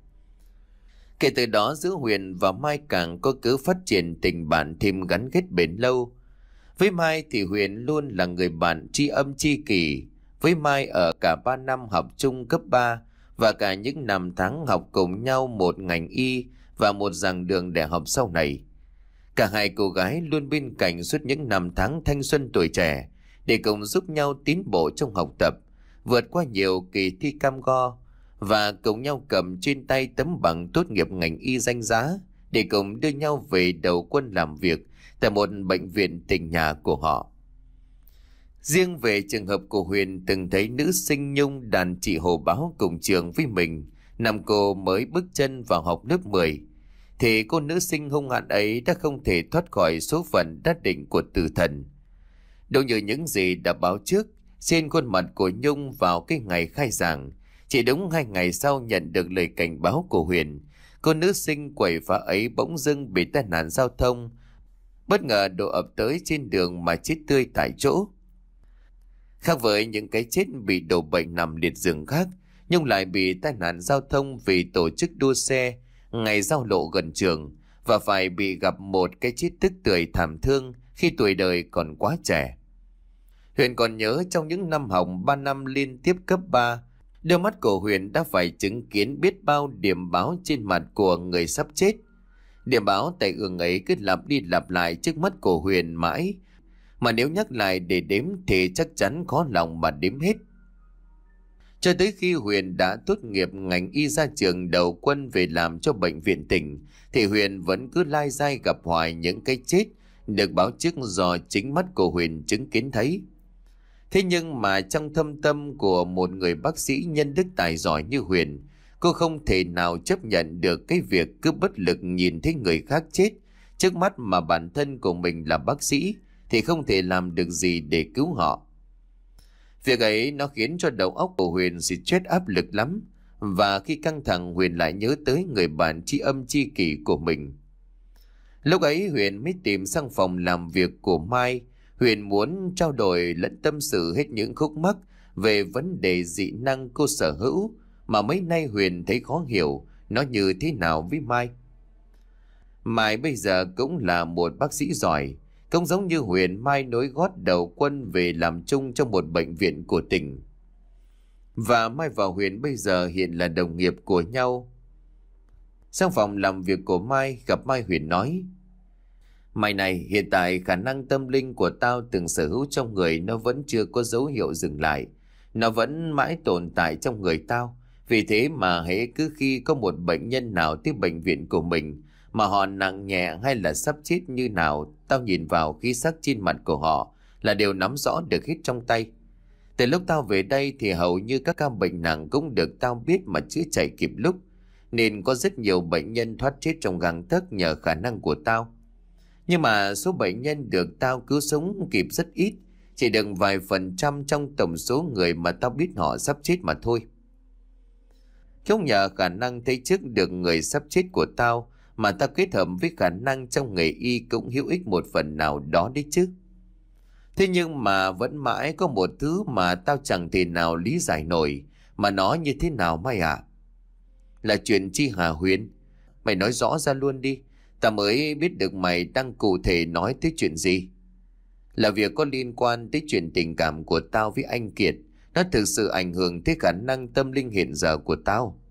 Kể từ đó giữa Huyền và Mai càng có cớ phát triển tình bạn thêm gắn kết bền lâu. Với Mai thì Huyền luôn là người bạn tri âm tri kỷ. Với Mai ở cả ba năm học chung cấp ba và cả những năm tháng học cùng nhau một ngành y và một giảng đường đại học sau này. Cả hai cô gái luôn bên cạnh suốt những năm tháng thanh xuân tuổi trẻ để cùng giúp nhau tiến bộ trong học tập, vượt qua nhiều kỳ thi cam go và cùng nhau cầm trên tay tấm bằng tốt nghiệp ngành y danh giá để cùng đưa nhau về đầu quân làm việc tại một bệnh viện tỉnh nhà của họ. Riêng về trường hợp của Huyền từng thấy nữ sinh Nhung đàn chị Hồ báo cùng trường với mình năm cô mới bước chân vào học lớp mười, thì cô nữ sinh hung hãn ấy đã không thể thoát khỏi số phận đã định của tử thần. Đúng như những gì đã báo trước, trên khuôn mặt của Nhung vào cái ngày khai giảng, chỉ đúng hai ngày sau nhận được lời cảnh báo của Huyền, cô nữ sinh quẩy phá ấy bỗng dưng bị tai nạn giao thông, bất ngờ đổ ập tới trên đường mà chết tươi tại chỗ. Khác với những cái chết bị đổ bệnh nằm liệt giường khác, Nhung lại bị tai nạn giao thông vì tổ chức đua xe ngày giao lộ gần trường và phải bị gặp một cái chết tức tưởi thảm thương khi tuổi đời còn quá trẻ. Huyền còn nhớ trong những năm học ba năm liên tiếp cấp ba, đôi mắt của Huyền đã phải chứng kiến biết bao điểm báo trên mặt của người sắp chết. Điểm báo tại ương ấy cứ lặp đi lặp lại trước mắt của Huyền mãi, mà nếu nhắc lại để đếm thì chắc chắn khó lòng mà đếm hết. Cho tới khi Huyền đã tốt nghiệp ngành y ra trường đầu quân về làm cho bệnh viện tỉnh, thì Huyền vẫn cứ lai dai gặp hoài những cái chết được báo trước do chính mắt của Huyền chứng kiến thấy. Thế nhưng mà trong thâm tâm của một người bác sĩ nhân đức tài giỏi như Huyền, cô không thể nào chấp nhận được cái việc cứ bất lực nhìn thấy người khác chết trước mắt mà bản thân của mình là bác sĩ thì không thể làm được gì để cứu họ. Việc ấy nó khiến cho đầu óc của Huyền xì chết áp lực lắm, và khi căng thẳng Huyền lại nhớ tới người bạn tri âm tri kỷ của mình. Lúc ấy Huyền mới tìm sang phòng làm việc của Mai. Huyền muốn trao đổi lẫn tâm sự hết những khúc mắc về vấn đề dị năng cô sở hữu mà mấy nay Huyền thấy khó hiểu nó như thế nào với Mai. Mai bây giờ cũng là một bác sĩ giỏi, cũng giống như Huyền. Mai nối gót đầu quân về làm chung trong một bệnh viện của tỉnh, và Mai và Huyền bây giờ hiện là đồng nghiệp của nhau. Sang phòng làm việc của Mai gặp Mai, Huyền nói: Mày này, hiện tại khả năng tâm linh của tao từng sở hữu trong người nó vẫn chưa có dấu hiệu dừng lại. Nó vẫn mãi tồn tại trong người tao. Vì thế mà hễ cứ khi có một bệnh nhân nào tới bệnh viện của mình mà họ nặng nhẹ hay là sắp chết như nào, tao nhìn vào khí sắc trên mặt của họ là đều nắm rõ được hết trong tay. Từ lúc tao về đây thì hầu như các ca bệnh nặng cũng được tao biết mà chữa chạy kịp lúc, nên có rất nhiều bệnh nhân thoát chết trong gang tấc nhờ khả năng của tao. Nhưng mà số bệnh nhân được tao cứu sống kịp rất ít, chỉ được vài phần trăm trong tổng số người mà tao biết họ sắp chết mà thôi. Cũng nhờ khả năng thấy trước được người sắp chết của tao mà tao kết hợp với khả năng trong nghề y cũng hữu ích một phần nào đó đấy chứ. Thế nhưng mà vẫn mãi có một thứ mà tao chẳng thể nào lý giải nổi. Mà nó như thế nào mày ạ? À? Là chuyện chi hả Huyền? Mày nói rõ ra luôn đi. Tao mới biết được mày đang cụ thể nói tới chuyện gì. Là việc có liên quan tới chuyện tình cảm của tao với anh Kiệt. Nó thực sự ảnh hưởng tới khả năng tâm linh hiện giờ của tao.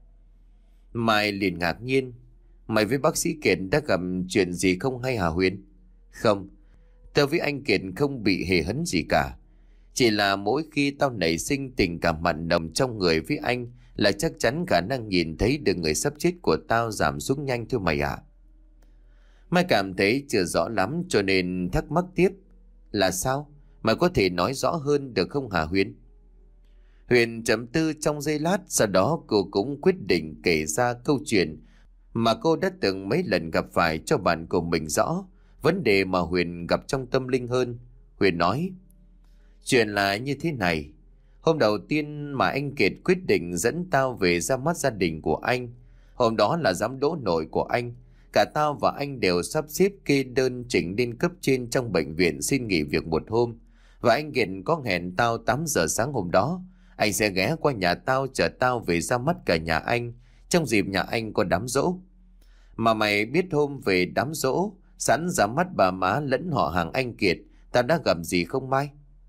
Mai liền ngạc nhiên. Mày với bác sĩ Kiệt đã gặp chuyện gì không hay hả Huyền? Không, tao với anh Kiệt không bị hề hấn gì cả. Chỉ là mỗi khi tao nảy sinh tình cảm mặn nồng trong người với anh là chắc chắn khả năng nhìn thấy được người sắp chết của tao giảm xuống nhanh thôi mày ạ. Mai cảm thấy chưa rõ lắm cho nên thắc mắc tiếp. Là sao? Mày có thể nói rõ hơn được không hả Huyền? Huyền chấm tư trong giây lát, sau đó cô cũng quyết định kể ra câu chuyện mà cô đã từng mấy lần gặp phải cho bạn của mình rõ. Vấn đề mà Huyền gặp trong tâm linh hơn. Huyền nói, chuyện là như thế này. Hôm đầu tiên mà anh Kiệt quyết định dẫn tao về ra mắt gia đình của anh. Hôm đó là giám đỗ nội của anh. Cả tao và anh đều sắp xếp kê đơn chỉnh lên cấp trên trong bệnh viện xin nghỉ việc một hôm. Và anh Kiệt có hẹn tao tám giờ sáng hôm đó. Anh sẽ ghé qua nhà tao chở tao về ra mắt cả nhà anh trong dịp nhà anh có đám giỗ. Mà mày biết hôm về đám giỗ, sẵn ra mắt bà má lẫn họ hàng anh Kiệt, tao đã gặp gì không Mai?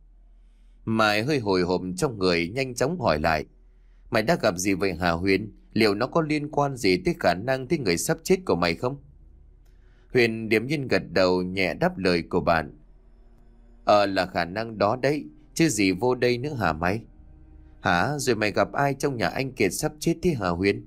Mai hơi hồi hộp trong người, nhanh chóng hỏi lại. Mày đã gặp gì vậy hả Huyền? Liệu nó có liên quan gì tới khả năng tới người sắp chết của mày không? Huyền điềm nhiên gật đầu nhẹ đáp lời của bạn. Ờ là khả năng đó đấy, chứ gì vô đây nữa hả mày? Hả? Rồi mày gặp ai trong nhà anh Kiệt sắp chết thế hả Huyền?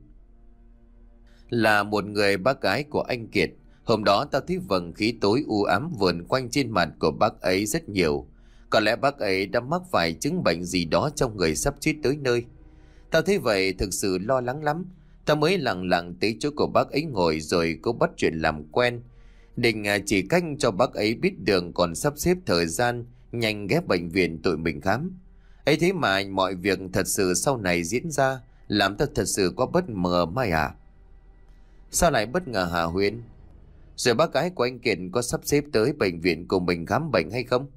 Là một người bác gái của anh Kiệt. Hôm đó tao thấy vầng khí tối u ám vờn quanh trên mặt của bác ấy rất nhiều. Có lẽ bác ấy đã mắc phải chứng bệnh gì đó trong người sắp chết tới nơi. Tao thấy vậy thực sự lo lắng lắm. Tao mới lặng lặng tới chỗ của bác ấy ngồi rồi cố bắt chuyện làm quen. Định chỉ cách cho bác ấy biết đường còn sắp xếp thời gian nhanh ghé bệnh viện tụi mình khám. Ấy thế mà mọi việc thật sự sau này diễn ra làm tao thật sự có bất ngờ Mai à. Sao lại bất ngờ hả Huyền? Rồi bác gái của anh Kiệt có sắp xếp tới bệnh viện của mình khám bệnh hay không?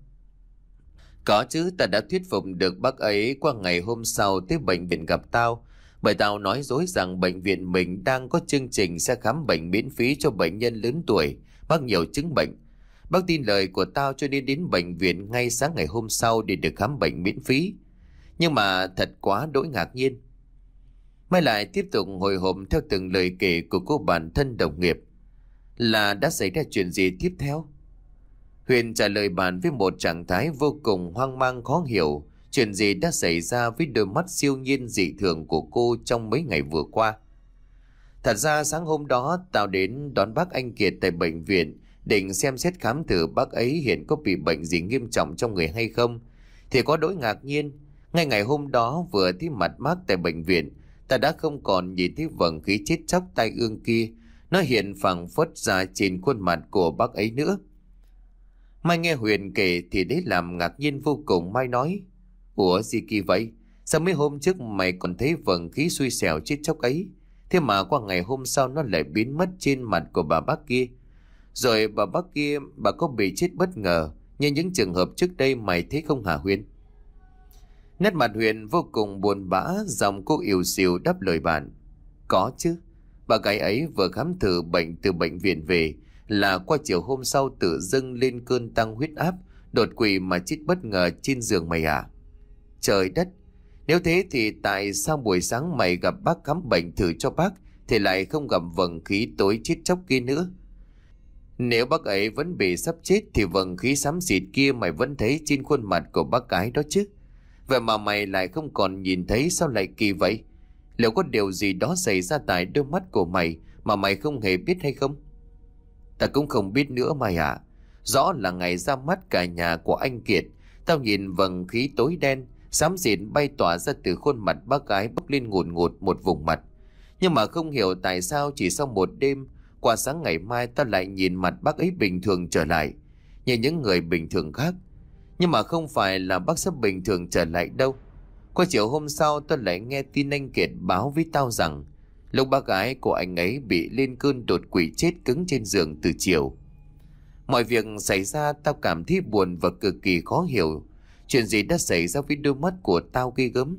Có chứ, ta đã thuyết phục được bác ấy qua ngày hôm sau tới bệnh viện gặp tao. Bởi tao nói dối rằng bệnh viện mình đang có chương trình sẽ khám bệnh miễn phí cho bệnh nhân lớn tuổi mắc nhiều chứng bệnh. Bác tin lời của tao cho nên đến bệnh viện ngay sáng ngày hôm sau để được khám bệnh miễn phí. Nhưng mà thật quá đỗi ngạc nhiên. Mai lại tiếp tục hồi hộp theo từng lời kể của cô bạn thân đồng nghiệp. Là đã xảy ra chuyện gì tiếp theo? Huyền trả lời bạn với một trạng thái vô cùng hoang mang khó hiểu. Chuyện gì đã xảy ra với đôi mắt siêu nhiên dị thường của cô trong mấy ngày vừa qua? Thật ra sáng hôm đó tao đến đón bác anh Kiệt tại bệnh viện, định xem xét khám thử bác ấy hiện có bị bệnh gì nghiêm trọng trong người hay không. Thì có đỗi ngạc nhiên, ngay ngày hôm đó vừa thấy mặt bác tại bệnh viện, ta đã không còn nhìn thấy vầng khí chết chóc tai ương kia, nó hiện phảng phất ra trên khuôn mặt của bác ấy nữa. Mai nghe Huyền kể thì đấy làm ngạc nhiên vô cùng. Mai nói, ủa gì kỳ vậy? Sao mấy hôm trước mày còn thấy vầng khí xui xẻo chết chóc ấy, thế mà qua ngày hôm sau nó lại biến mất trên mặt của bà bác kia? Rồi bà bác kia, bà có bị chết bất ngờ như những trường hợp trước đây mày thấy không hả Huyền? Nét mặt Huyền vô cùng buồn bã, giọng cô yếu xìu đáp lời bạn. Có chứ, bà gái ấy vừa khám thử bệnh từ bệnh viện về, là qua chiều hôm sau tự dưng lên cơn tăng huyết áp, đột quỵ mà chết bất ngờ trên giường mày à? Trời đất, nếu thế thì tại sao buổi sáng mày gặp bác khám bệnh thử cho bác thì lại không gặp vầng khí tối chết chóc kia nữa? Nếu bác ấy vẫn bị sắp chết thì vầng khí xám xịt kia mày vẫn thấy trên khuôn mặt của bác gái đó chứ. Vậy mà mày lại không còn nhìn thấy, sao lại kỳ vậy? Liệu có điều gì đó xảy ra tại đôi mắt của mày mà mày không hề biết hay không? Ta cũng không biết nữa mày ạ. Rõ là ngày ra mắt cả nhà của anh Kiệt, tao nhìn vầng khí tối đen xám xịt bay tỏa ra từ khuôn mặt bác gái bốc lên ngùn ngụt một vùng mặt. Nhưng mà không hiểu tại sao chỉ sau một đêm, qua sáng ngày mai tao lại nhìn mặt bác ấy bình thường trở lại, như những người bình thường khác. Nhưng mà không phải là bác sắp bình thường trở lại đâu. Qua chiều hôm sau tao lại nghe tin anh Kiệt báo với tao rằng lúc bác gái của anh ấy bị lên cơn đột quỵ chết cứng trên giường từ chiều. Mọi việc xảy ra tao cảm thấy buồn và cực kỳ khó hiểu. Chuyện gì đã xảy ra với đôi mắt của tao ghê gớm.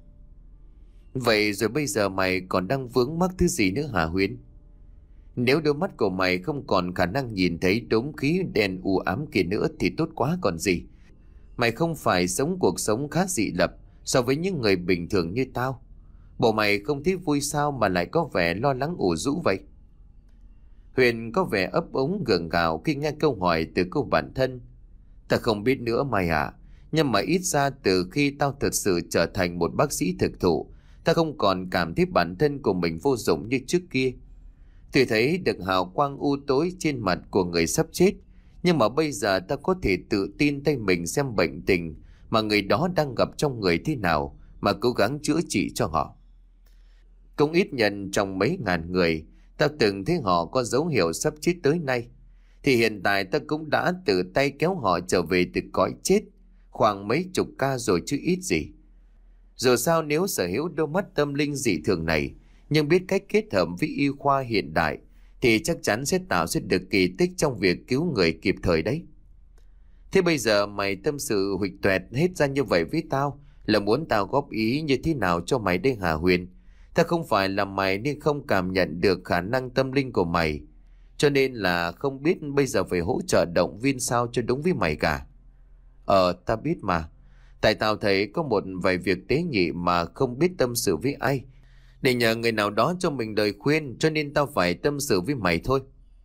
Vậy rồi bây giờ mày còn đang vướng mắc thứ gì nữa hả Huyên? Nếu đôi mắt của mày không còn khả năng nhìn thấy đốm khí đen u ám kia nữa thì tốt quá còn gì. Mày không phải sống cuộc sống khá dị lập so với những người bình thường như tao. Bộ mày không thấy vui sao mà lại có vẻ lo lắng ủ rũ vậy? Huyền có vẻ ấp ống gượng gạo khi nghe câu hỏi từ cô bạn thân. Ta không biết nữa mày à, nhưng mà ít ra từ khi tao thật sự trở thành một bác sĩ thực thụ, ta không còn cảm thấy bản thân của mình vô dụng như trước kia. Tuy thấy được hào quang u tối trên mặt của người sắp chết, nhưng mà bây giờ ta có thể tự tin tay mình xem bệnh tình mà người đó đang gặp trong người thế nào mà cố gắng chữa trị cho họ. Cũng ít nhận trong mấy ngàn người ta từng thấy họ có dấu hiệu sắp chết tới nay, thì hiện tại ta cũng đã tự tay kéo họ trở về từ cõi chết khoảng mấy chục ca rồi chứ ít gì. Dù sao nếu sở hữu đôi mắt tâm linh dị thường này nhưng biết cách kết hợp với y khoa hiện đại thì chắc chắn sẽ tạo ra được kỳ tích trong việc cứu người kịp thời đấy. Thế bây giờ mày tâm sự huỵch toẹt hết ra như vậy với tao là muốn tao góp ý như thế nào cho mày đây hả Huyền? Ta không phải là mày nên không cảm nhận được khả năng tâm linh của mày, cho nên là không biết bây giờ phải hỗ trợ động viên sao cho đúng với mày cả. Ờ, ta biết mà. Tại tao thấy có một vài việc tế nhị mà không biết tâm sự với ai, để nhờ người nào đó cho mình lời khuyên, cho nên tao phải tâm sự với mày thôi.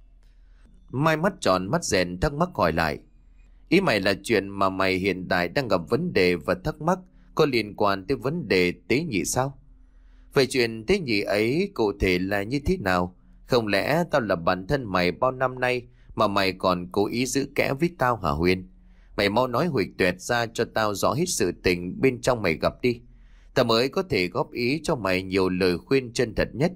Mai mắt tròn mắt rèn thắc mắc hỏi lại. Ý mày là chuyện mà mày hiện tại đang gặp vấn đề và thắc mắc có liên quan tới vấn đề tế nhị sao? Vậy chuyện tế nhị ấy cụ thể là như thế nào? Không lẽ tao là bản thân mày bao năm nay mà mày còn cố ý giữ kẽ với tao hả Huyền? Mày mau nói huỵch toẹt ra cho tao rõ hết sự tình bên trong mày gặp đi. Ta mới có thể góp ý cho mày nhiều lời khuyên chân thật nhất.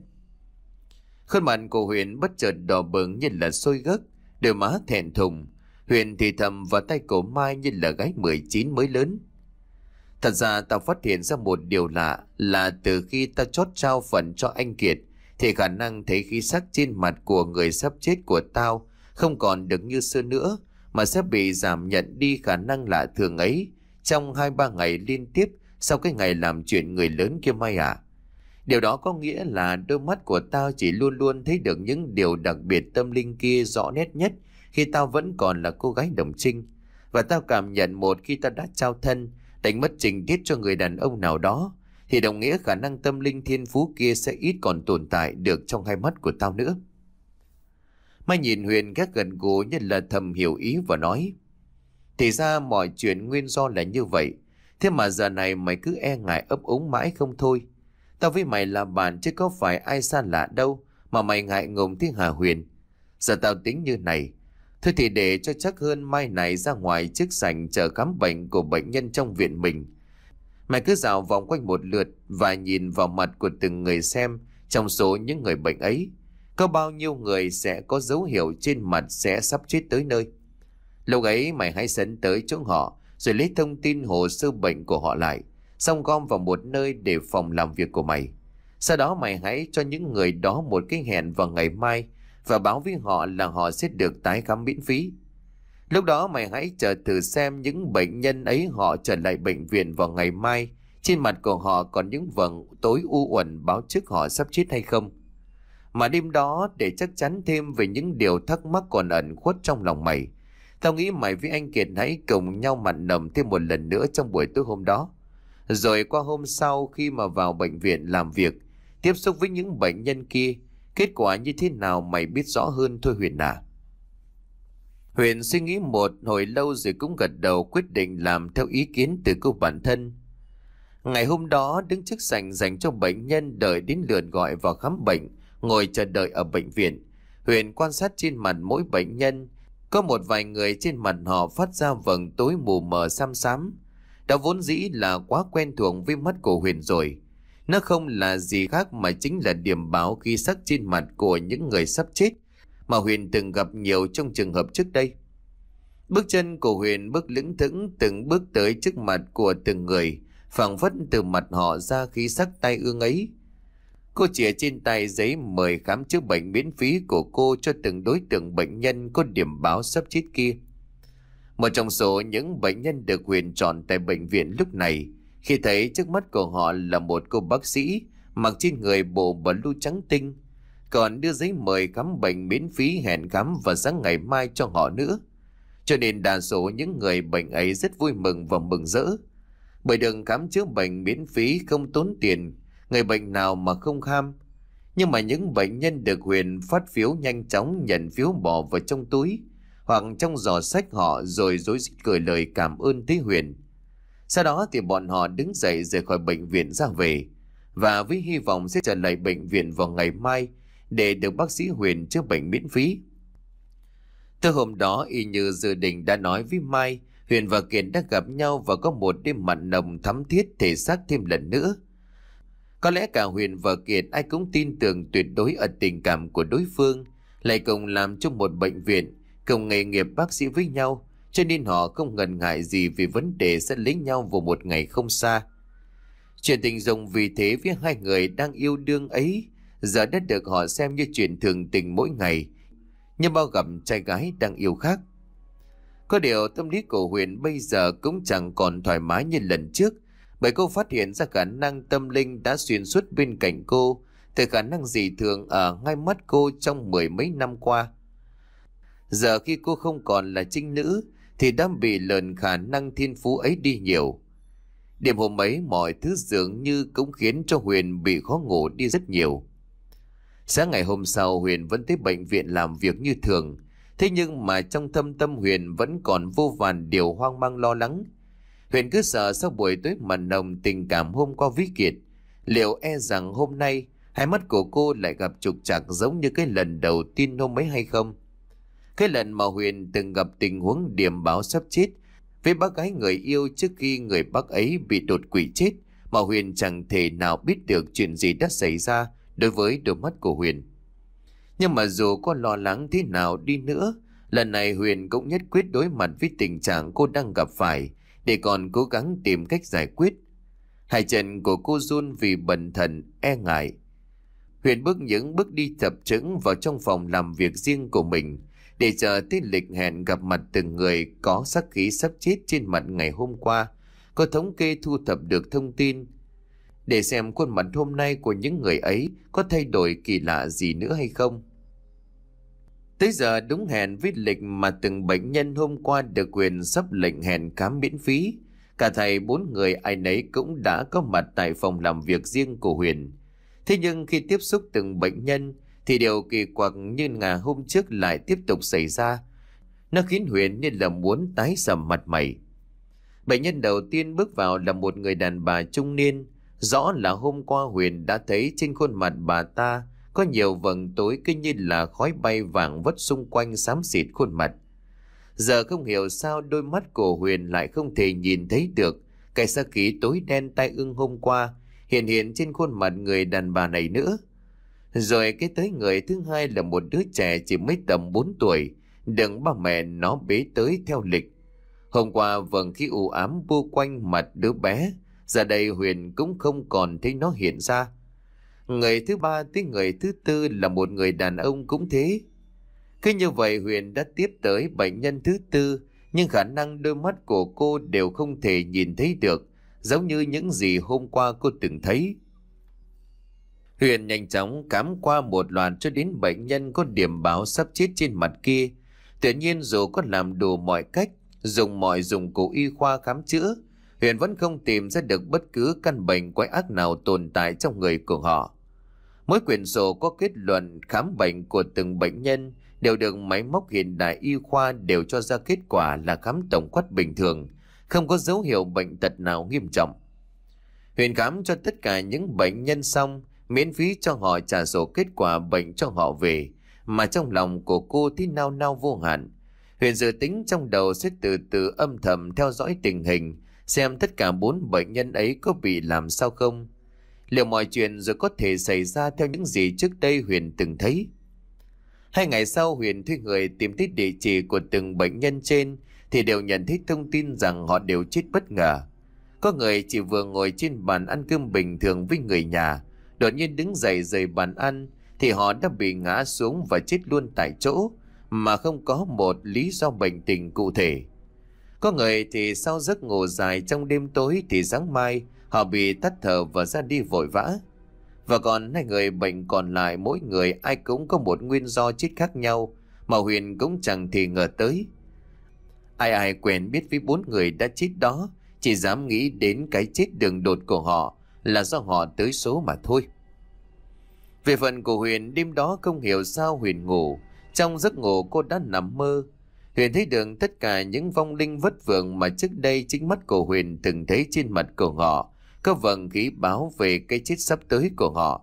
Khuôn mặt của Huyền bất chợt đỏ bừng như là sôi gấc, đôi má thẹn thùng. Huyền thì thầm vào tay cổ Mai như là gái mười chín mới lớn. Thật ra tao phát hiện ra một điều lạ là từ khi tao chót trao phần cho anh Kiệt thì khả năng thấy khí sắc trên mặt của người sắp chết của tao không còn được như xưa nữa, mà sẽ bị giảm nhận đi khả năng lạ thường ấy trong hai ba ngày liên tiếp sau cái ngày làm chuyện người lớn kia Mai à. Điều đó có nghĩa là đôi mắt của tao chỉ luôn luôn thấy được những điều đặc biệt tâm linh kia rõ nét nhất khi tao vẫn còn là cô gái đồng trinh. Và tao cảm nhận một khi tao đã trao thân, đánh mất tình tiết cho người đàn ông nào đó, thì đồng nghĩa khả năng tâm linh thiên phú kia sẽ ít còn tồn tại được trong hai mắt của tao nữa. Mai nhìn Huyền gác gần gù như là thầm hiểu ý và nói. Thì ra mọi chuyện nguyên do là như vậy. Thế mà giờ này mày cứ e ngại ấp úng mãi không thôi. Tao với mày là bạn chứ có phải ai xa lạ đâu mà mày ngại ngùng thế hả Huyền? Giờ tao tính như này. Thôi thì để cho chắc hơn mai này ra ngoài trước sảnh chờ khám bệnh của bệnh nhân trong viện mình. Mày cứ dạo vòng quanh một lượt và nhìn vào mặt của từng người xem trong số những người bệnh ấy có bao nhiêu người sẽ có dấu hiệu trên mặt sẽ sắp chết tới nơi. Lúc ấy mày hãy dẫn tới chỗ họ rồi lấy thông tin hồ sơ bệnh của họ lại, xong gom vào một nơi để phòng làm việc của mày. Sau đó mày hãy cho những người đó một cái hẹn vào ngày mai và báo với họ là họ sẽ được tái khám miễn phí. Lúc đó mày hãy chờ thử xem những bệnh nhân ấy họ trở lại bệnh viện vào ngày mai, trên mặt của họ còn những vầng tối u uẩn báo trước họ sắp chết hay không. Mà đêm đó để chắc chắn thêm về những điều thắc mắc còn ẩn khuất trong lòng mày, tao nghĩ mày với anh Kiệt hãy cùng nhau mặn nồng thêm một lần nữa trong buổi tối hôm đó. Rồi qua hôm sau khi mà vào bệnh viện làm việc, tiếp xúc với những bệnh nhân kia, kết quả như thế nào mày biết rõ hơn thôi Huyền à. Huyền suy nghĩ một hồi lâu rồi cũng gật đầu quyết định làm theo ý kiến từ cô bản thân. Ngày hôm đó đứng trước sảnh dành cho bệnh nhân đợi đến lượt gọi vào khám bệnh, ngồi chờ đợi ở bệnh viện. Huyền quan sát trên mặt mỗi bệnh nhân, có một vài người trên mặt họ phát ra vầng tối mù mờ xám xám. Đó vốn dĩ là quá quen thuộc với mắt của Huyền rồi. Nó không là gì khác mà chính là điểm báo khí sắc trên mặt của những người sắp chết mà Huyền từng gặp nhiều trong trường hợp trước đây. Bước chân của Huyền bước lững thững từng bước tới trước mặt của từng người, phảng phất từ mặt họ ra khí sắc tai ương ấy. Cô chìa trên tay giấy mời khám chữa bệnh miễn phí của cô cho từng đối tượng bệnh nhân có điểm báo sắp chết kia. Một trong số những bệnh nhân được Huyền chọn tại bệnh viện lúc này, khi thấy trước mắt của họ là một cô bác sĩ mặc trên người bộ blue trắng tinh, còn đưa giấy mời khám bệnh miễn phí hẹn khám vào sáng ngày mai cho họ nữa. Cho nên đa số những người bệnh ấy rất vui mừng và mừng rỡ. Bởi được khám chữa bệnh miễn phí không tốn tiền, người bệnh nào mà không ham. Nhưng mà những bệnh nhân được Huyền phát phiếu nhanh chóng nhận phiếu bỏ vào trong túi hoặc trong giỏ sách họ, rồi rối rít cười lời cảm ơn tới Huyền. Sau đó thì bọn họ đứng dậy rời khỏi bệnh viện ra về, và với hy vọng sẽ trở lại bệnh viện vào ngày mai để được bác sĩ Huyền chữa bệnh miễn phí. Từ hôm đó, y như dự định đã nói với Mai, Huyền và Kiệt đã gặp nhau và có một đêm mặn nồng thắm thiết thể xác thêm lần nữa. Có lẽ cả Huyền và Kiệt ai cũng tin tưởng tuyệt đối ở tình cảm của đối phương, lại cùng làm trong một bệnh viện, cùng nghề nghiệp bác sĩ với nhau, cho nên họ không ngần ngại gì vì vấn đề sẽ lấy nhau vào một ngày không xa. Chuyện tình dùng vì thế với hai người đang yêu đương ấy giờ đã được họ xem như chuyện thường tình mỗi ngày, như bao gặp trai gái đang yêu khác. Có điều tâm lý của Huyền bây giờ cũng chẳng còn thoải mái như lần trước, bởi cô phát hiện ra khả năng tâm linh đã xuyên suốt bên cạnh cô, từ khả năng dị thường ở ngay mắt cô trong mười mấy năm qua. Giờ khi cô không còn là trinh nữ thì đã bị lờn khả năng thiên phú ấy đi nhiều. Đêm hôm ấy mọi thứ dường như cũng khiến cho Huyền bị khó ngủ đi rất nhiều. Sáng ngày hôm sau Huyền vẫn tới bệnh viện làm việc như thường. Thế nhưng mà trong thâm tâm Huyền vẫn còn vô vàn điều hoang mang lo lắng. Huyền cứ sợ sau buổi tối mặn nồng tình cảm hôm qua với Kiệt, liệu e rằng hôm nay hai mắt của cô lại gặp trục trặc giống như cái lần đầu tiên hôm ấy hay không? Cái lần mà Huyền từng gặp tình huống điểm báo sắp chết với bác gái người yêu trước khi người bác ấy bị đột quỵ chết, mà Huyền chẳng thể nào biết được chuyện gì đã xảy ra đối với đôi mắt của Huyền. Nhưng mà dù có lo lắng thế nào đi nữa, lần này Huyền cũng nhất quyết đối mặt với tình trạng cô đang gặp phải, để còn cố gắng tìm cách giải quyết. Hai chân của cô run vì bần thần, e ngại. Huyền bước những bước đi thập chững vào trong phòng làm việc riêng của mình, để chờ tới lịch hẹn gặp mặt từng người có sắc khí sắp chết trên mặt ngày hôm qua, có thống kê thu thập được thông tin, để xem khuôn mặt hôm nay của những người ấy có thay đổi kỳ lạ gì nữa hay không. Tới giờ đúng hẹn với lịch mà từng bệnh nhân hôm qua được Huyền sắp lệnh hẹn khám miễn phí, cả thầy bốn người ai nấy cũng đã có mặt tại phòng làm việc riêng của Huyền. Thế nhưng khi tiếp xúc từng bệnh nhân thì điều kỳ quặc như ngày hôm trước lại tiếp tục xảy ra. Nó khiến Huyền như là muốn tái sầm mặt mày. Bệnh nhân đầu tiên bước vào là một người đàn bà trung niên. Rõ là hôm qua Huyền đã thấy trên khuôn mặt bà ta có nhiều vầng tối cứ như là khói bay vàng vất xung quanh xám xịt khuôn mặt. Giờ không hiểu sao đôi mắt của Huyền lại không thể nhìn thấy được cái sắc khí tối đen tai ương hôm qua hiện hiện trên khuôn mặt người đàn bà này nữa. Rồi cái tới người thứ hai là một đứa trẻ chỉ mới tầm bốn tuổi, đừng ba mẹ nó bế tới theo lịch. Hôm qua vầng khí u ám bu quanh mặt đứa bé, giờ đây Huyền cũng không còn thấy nó hiện ra. Người thứ ba tới người thứ tư là một người đàn ông cũng thế. Cứ như vậy Huyền đã tiếp tới bệnh nhân thứ tư, nhưng khả năng đôi mắt của cô đều không thể nhìn thấy được, giống như những gì hôm qua cô từng thấy. Huyền nhanh chóng khám qua một loạt cho đến bệnh nhân có điểm báo sắp chết trên mặt kia. Tuy nhiên dù có làm đủ mọi cách, dùng mọi dụng cụ y khoa khám chữa, Huyền vẫn không tìm ra được bất cứ căn bệnh quái ác nào tồn tại trong người của họ. Mỗi quyển sổ có kết luận khám bệnh của từng bệnh nhân đều được máy móc hiện đại y khoa đều cho ra kết quả là khám tổng quát bình thường, không có dấu hiệu bệnh tật nào nghiêm trọng. Huyền khám cho tất cả những bệnh nhân xong, miễn phí cho họ trả sổ kết quả bệnh cho họ về, mà trong lòng của cô thì nao nao vô hạn. Huyền dự tính trong đầu sẽ từ từ âm thầm theo dõi tình hình, xem tất cả bốn bệnh nhân ấy có bị làm sao không. Liệu mọi chuyện rồi có thể xảy ra theo những gì trước đây Huyền từng thấy. Hai ngày sau, Huyền thuê người tìm thấy địa chỉ của từng bệnh nhân trên thì đều nhận thấy thông tin rằng họ đều chết bất ngờ. Có người chỉ vừa ngồi trên bàn ăn cơm bình thường với người nhà, đột nhiên đứng dậy rời bàn ăn thì họ đã bị ngã xuống và chết luôn tại chỗ, mà không có một lý do bệnh tình cụ thể. Có người thì sau giấc ngủ dài trong đêm tối thì sáng mai họ bị tắt thở và ra đi vội vã. Và còn hai người bệnh còn lại, mỗi người ai cũng có một nguyên do chết khác nhau mà Huyền cũng chẳng thì ngờ tới. Ai ai quen biết với bốn người đã chết đó, chỉ dám nghĩ đến cái chết đường đột của họ là do họ tới số mà thôi. Về phần của Huyền, đêm đó không hiểu sao Huyền ngủ. Trong giấc ngủ cô đã nằm mơ. Huyền thấy được tất cả những vong linh vất vưởng mà trước đây chính mắt của Huyền từng thấy trên mặt của họ, có vầng khí báo về cái chết sắp tới của họ.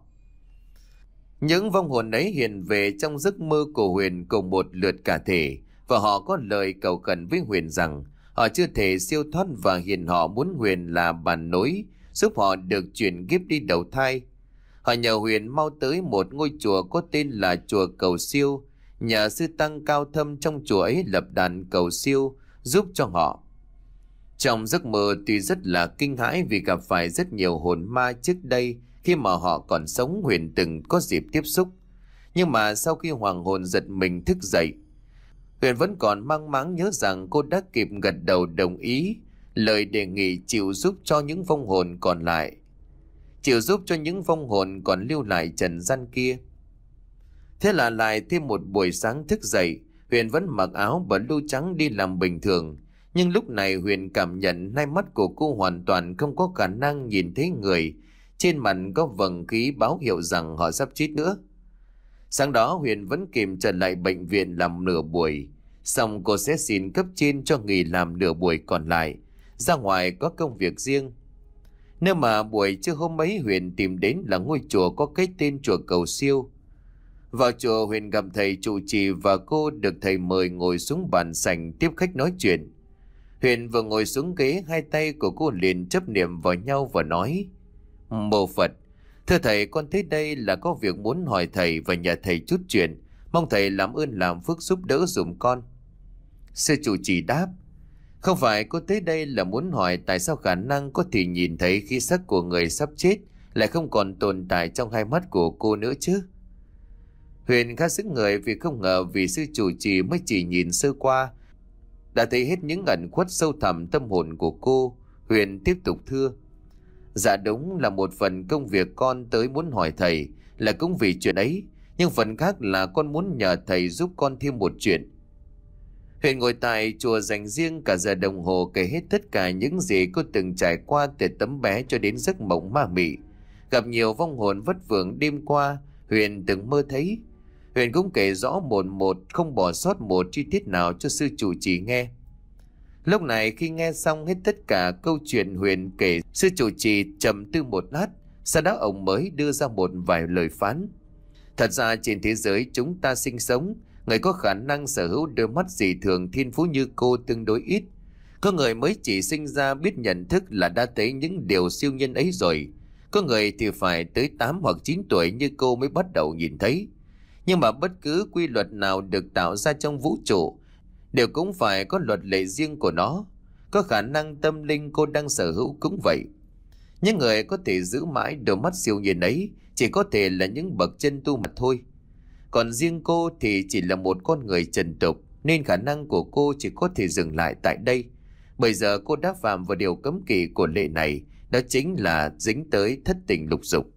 Những vong hồn ấy hiện về trong giấc mơ của Huyền cùng một lượt cả thể, và họ có lời cầu khẩn với Huyền rằng họ chưa thể siêu thoát, và hiện họ muốn Huyền là bàn nối giúp họ được chuyển kiếp đi đầu thai. Họ nhờ Huyền mau tới một ngôi chùa có tên là chùa Cầu Siêu, nhờ sư tăng cao thâm trong chùa ấy lập đàn cầu siêu giúp cho họ. Trong giấc mơ tuy rất là kinh hãi vì gặp phải rất nhiều hồn ma trước đây khi mà họ còn sống, Huyền từng có dịp tiếp xúc. Nhưng mà sau khi hoàng hồn giật mình thức dậy, Huyền vẫn còn mang máng nhớ rằng cô đã kịp gật đầu đồng ý lời đề nghị chịu giúp cho những vong hồn còn lại, chịu giúp cho những vong hồn còn lưu lại trần gian kia. Thế là lại thêm một buổi sáng thức dậy, Huyền vẫn mặc áo blue trắng đi làm bình thường. Nhưng lúc này Huyền cảm nhận hai mắt của cô hoàn toàn không có khả năng nhìn thấy người. Trên mặt có vầng khí báo hiệu rằng họ sắp chết nữa. Sáng đó Huyền vẫn kịp trở lại bệnh viện làm nửa buổi. Xong cô sẽ xin cấp trên cho nghỉ làm nửa buổi còn lại, ra ngoài có công việc riêng. Nếu mà buổi trưa hôm ấy Huyền tìm đến là ngôi chùa có cái tên chùa Cầu Siêu. Vào chùa, Huyền gặp thầy trụ trì và cô được thầy mời ngồi xuống bàn sảnh tiếp khách nói chuyện. Huyền vừa ngồi xuống ghế, hai tay của cô liền chấp niệm vào nhau và nói: Mô Phật, thưa thầy, con thấy đây là có việc muốn hỏi thầy và nhờ thầy chút chuyện, mong thầy làm ơn làm phước giúp đỡ dùm con. Sư trụ trì đáp: Không phải cô tới đây là muốn hỏi tại sao khả năng có thể nhìn thấy khí sắc của người sắp chết lại không còn tồn tại trong hai mắt của cô nữa chứ? Huyền khá sững người vì không ngờ vị sư chủ trì mới chỉ nhìn sơ qua đã thấy hết những ẩn khuất sâu thẳm tâm hồn của cô. Huyền tiếp tục thưa: Dạ đúng là một phần công việc con tới muốn hỏi thầy là cũng vì chuyện ấy, nhưng phần khác là con muốn nhờ thầy giúp con thêm một chuyện. Huyền ngồi tại chùa dành riêng cả giờ đồng hồ kể hết tất cả những gì cô từng trải qua từ tấm bé cho đến giấc mộng ma mị, gặp nhiều vong hồn vất vưởng đêm qua Huyền từng mơ thấy. Huyền cũng kể rõ một một, không bỏ sót một chi tiết nào cho sư chủ trì nghe. Lúc này khi nghe xong hết tất cả câu chuyện Huyền kể, sư chủ trì trầm tư một lát, sau đó ông mới đưa ra một vài lời phán. Thật ra trên thế giới chúng ta sinh sống, người có khả năng sở hữu đôi mắt dị thường thiên phú như cô tương đối ít. Có người mới chỉ sinh ra biết nhận thức là đã thấy những điều siêu nhân ấy rồi. Có người thì phải tới tám hoặc chín tuổi như cô mới bắt đầu nhìn thấy. Nhưng mà bất cứ quy luật nào được tạo ra trong vũ trụ đều cũng phải có luật lệ riêng của nó. Có khả năng tâm linh cô đang sở hữu cũng vậy. Những người có thể giữ mãi đôi mắt siêu nhiên ấy chỉ có thể là những bậc chân tu mà thôi. Còn riêng cô thì chỉ là một con người trần tục, nên khả năng của cô chỉ có thể dừng lại tại đây. Bây giờ cô đã phạm vào điều cấm kỵ của lệ này, đó chính là dính tới thất tình lục dục.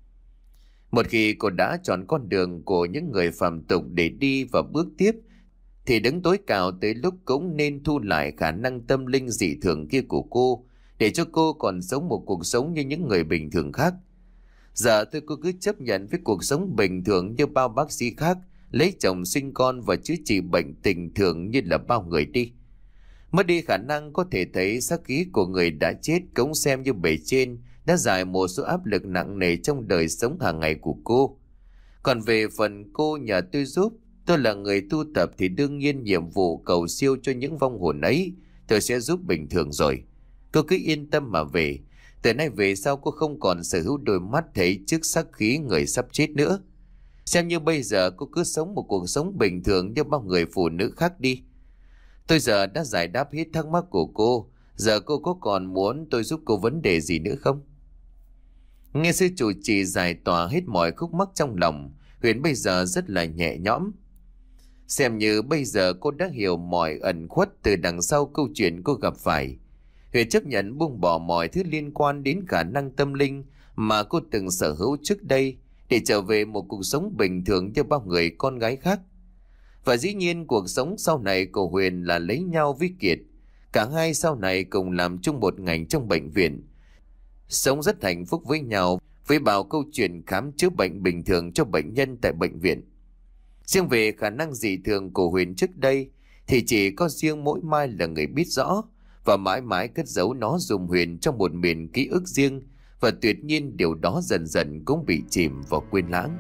Một khi cô đã chọn con đường của những người phàm tục để đi và bước tiếp, thì đứng tối cao tới lúc cũng nên thu lại khả năng tâm linh dị thường kia của cô, để cho cô còn sống một cuộc sống như những người bình thường khác. Giờ tôi cô cứ chấp nhận với cuộc sống bình thường như bao bác sĩ khác lấy chồng sinh con và chữa trị bệnh tình thường như là bao người đi. Mất đi khả năng có thể thấy xác khí của người đã chết cũng xem như bề trên đã giải một số áp lực nặng nề trong đời sống hàng ngày của cô. Còn về phần cô nhờ tôi giúp, tôi là người tu tập thì đương nhiên nhiệm vụ cầu siêu cho những vong hồn ấy tôi sẽ giúp bình thường rồi. Cô cứ yên tâm mà về. Từ nay về sau cô không còn sở hữu đôi mắt thấy trước xác khí người sắp chết nữa. Xem như bây giờ cô cứ sống một cuộc sống bình thường như bao người phụ nữ khác đi. Tôi giờ đã giải đáp hết thắc mắc của cô. Giờ cô có còn muốn tôi giúp cô vấn đề gì nữa không? Nghe sư chủ trì giải tỏa hết mọi khúc mắc trong lòng, Huyền bây giờ rất là nhẹ nhõm. Xem như bây giờ cô đã hiểu mọi ẩn khuất từ đằng sau câu chuyện cô gặp phải. Huyền chấp nhận buông bỏ mọi thứ liên quan đến khả năng tâm linh mà cô từng sở hữu trước đây để trở về một cuộc sống bình thường như bao người con gái khác. Và dĩ nhiên cuộc sống sau này của Huyền là lấy nhau với Kiệt. Cả hai sau này cùng làm chung một ngành trong bệnh viện, sống rất hạnh phúc với nhau với bao câu chuyện khám chữa bệnh bình thường cho bệnh nhân tại bệnh viện. Riêng về khả năng dị thường của Huyền trước đây thì chỉ có riêng mỗi Mai là người biết rõ và mãi mãi cất giấu nó dùm Huyền trong một miền ký ức riêng, và tuyệt nhiên điều đó dần dần cũng bị chìm vào quên lãng.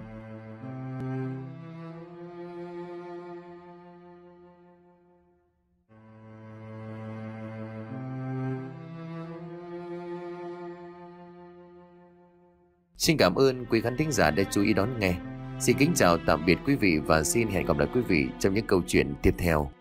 Xin cảm ơn quý khán thính giả đã chú ý đón nghe. Xin kính chào tạm biệt quý vị và xin hẹn gặp lại quý vị trong những câu chuyện tiếp theo.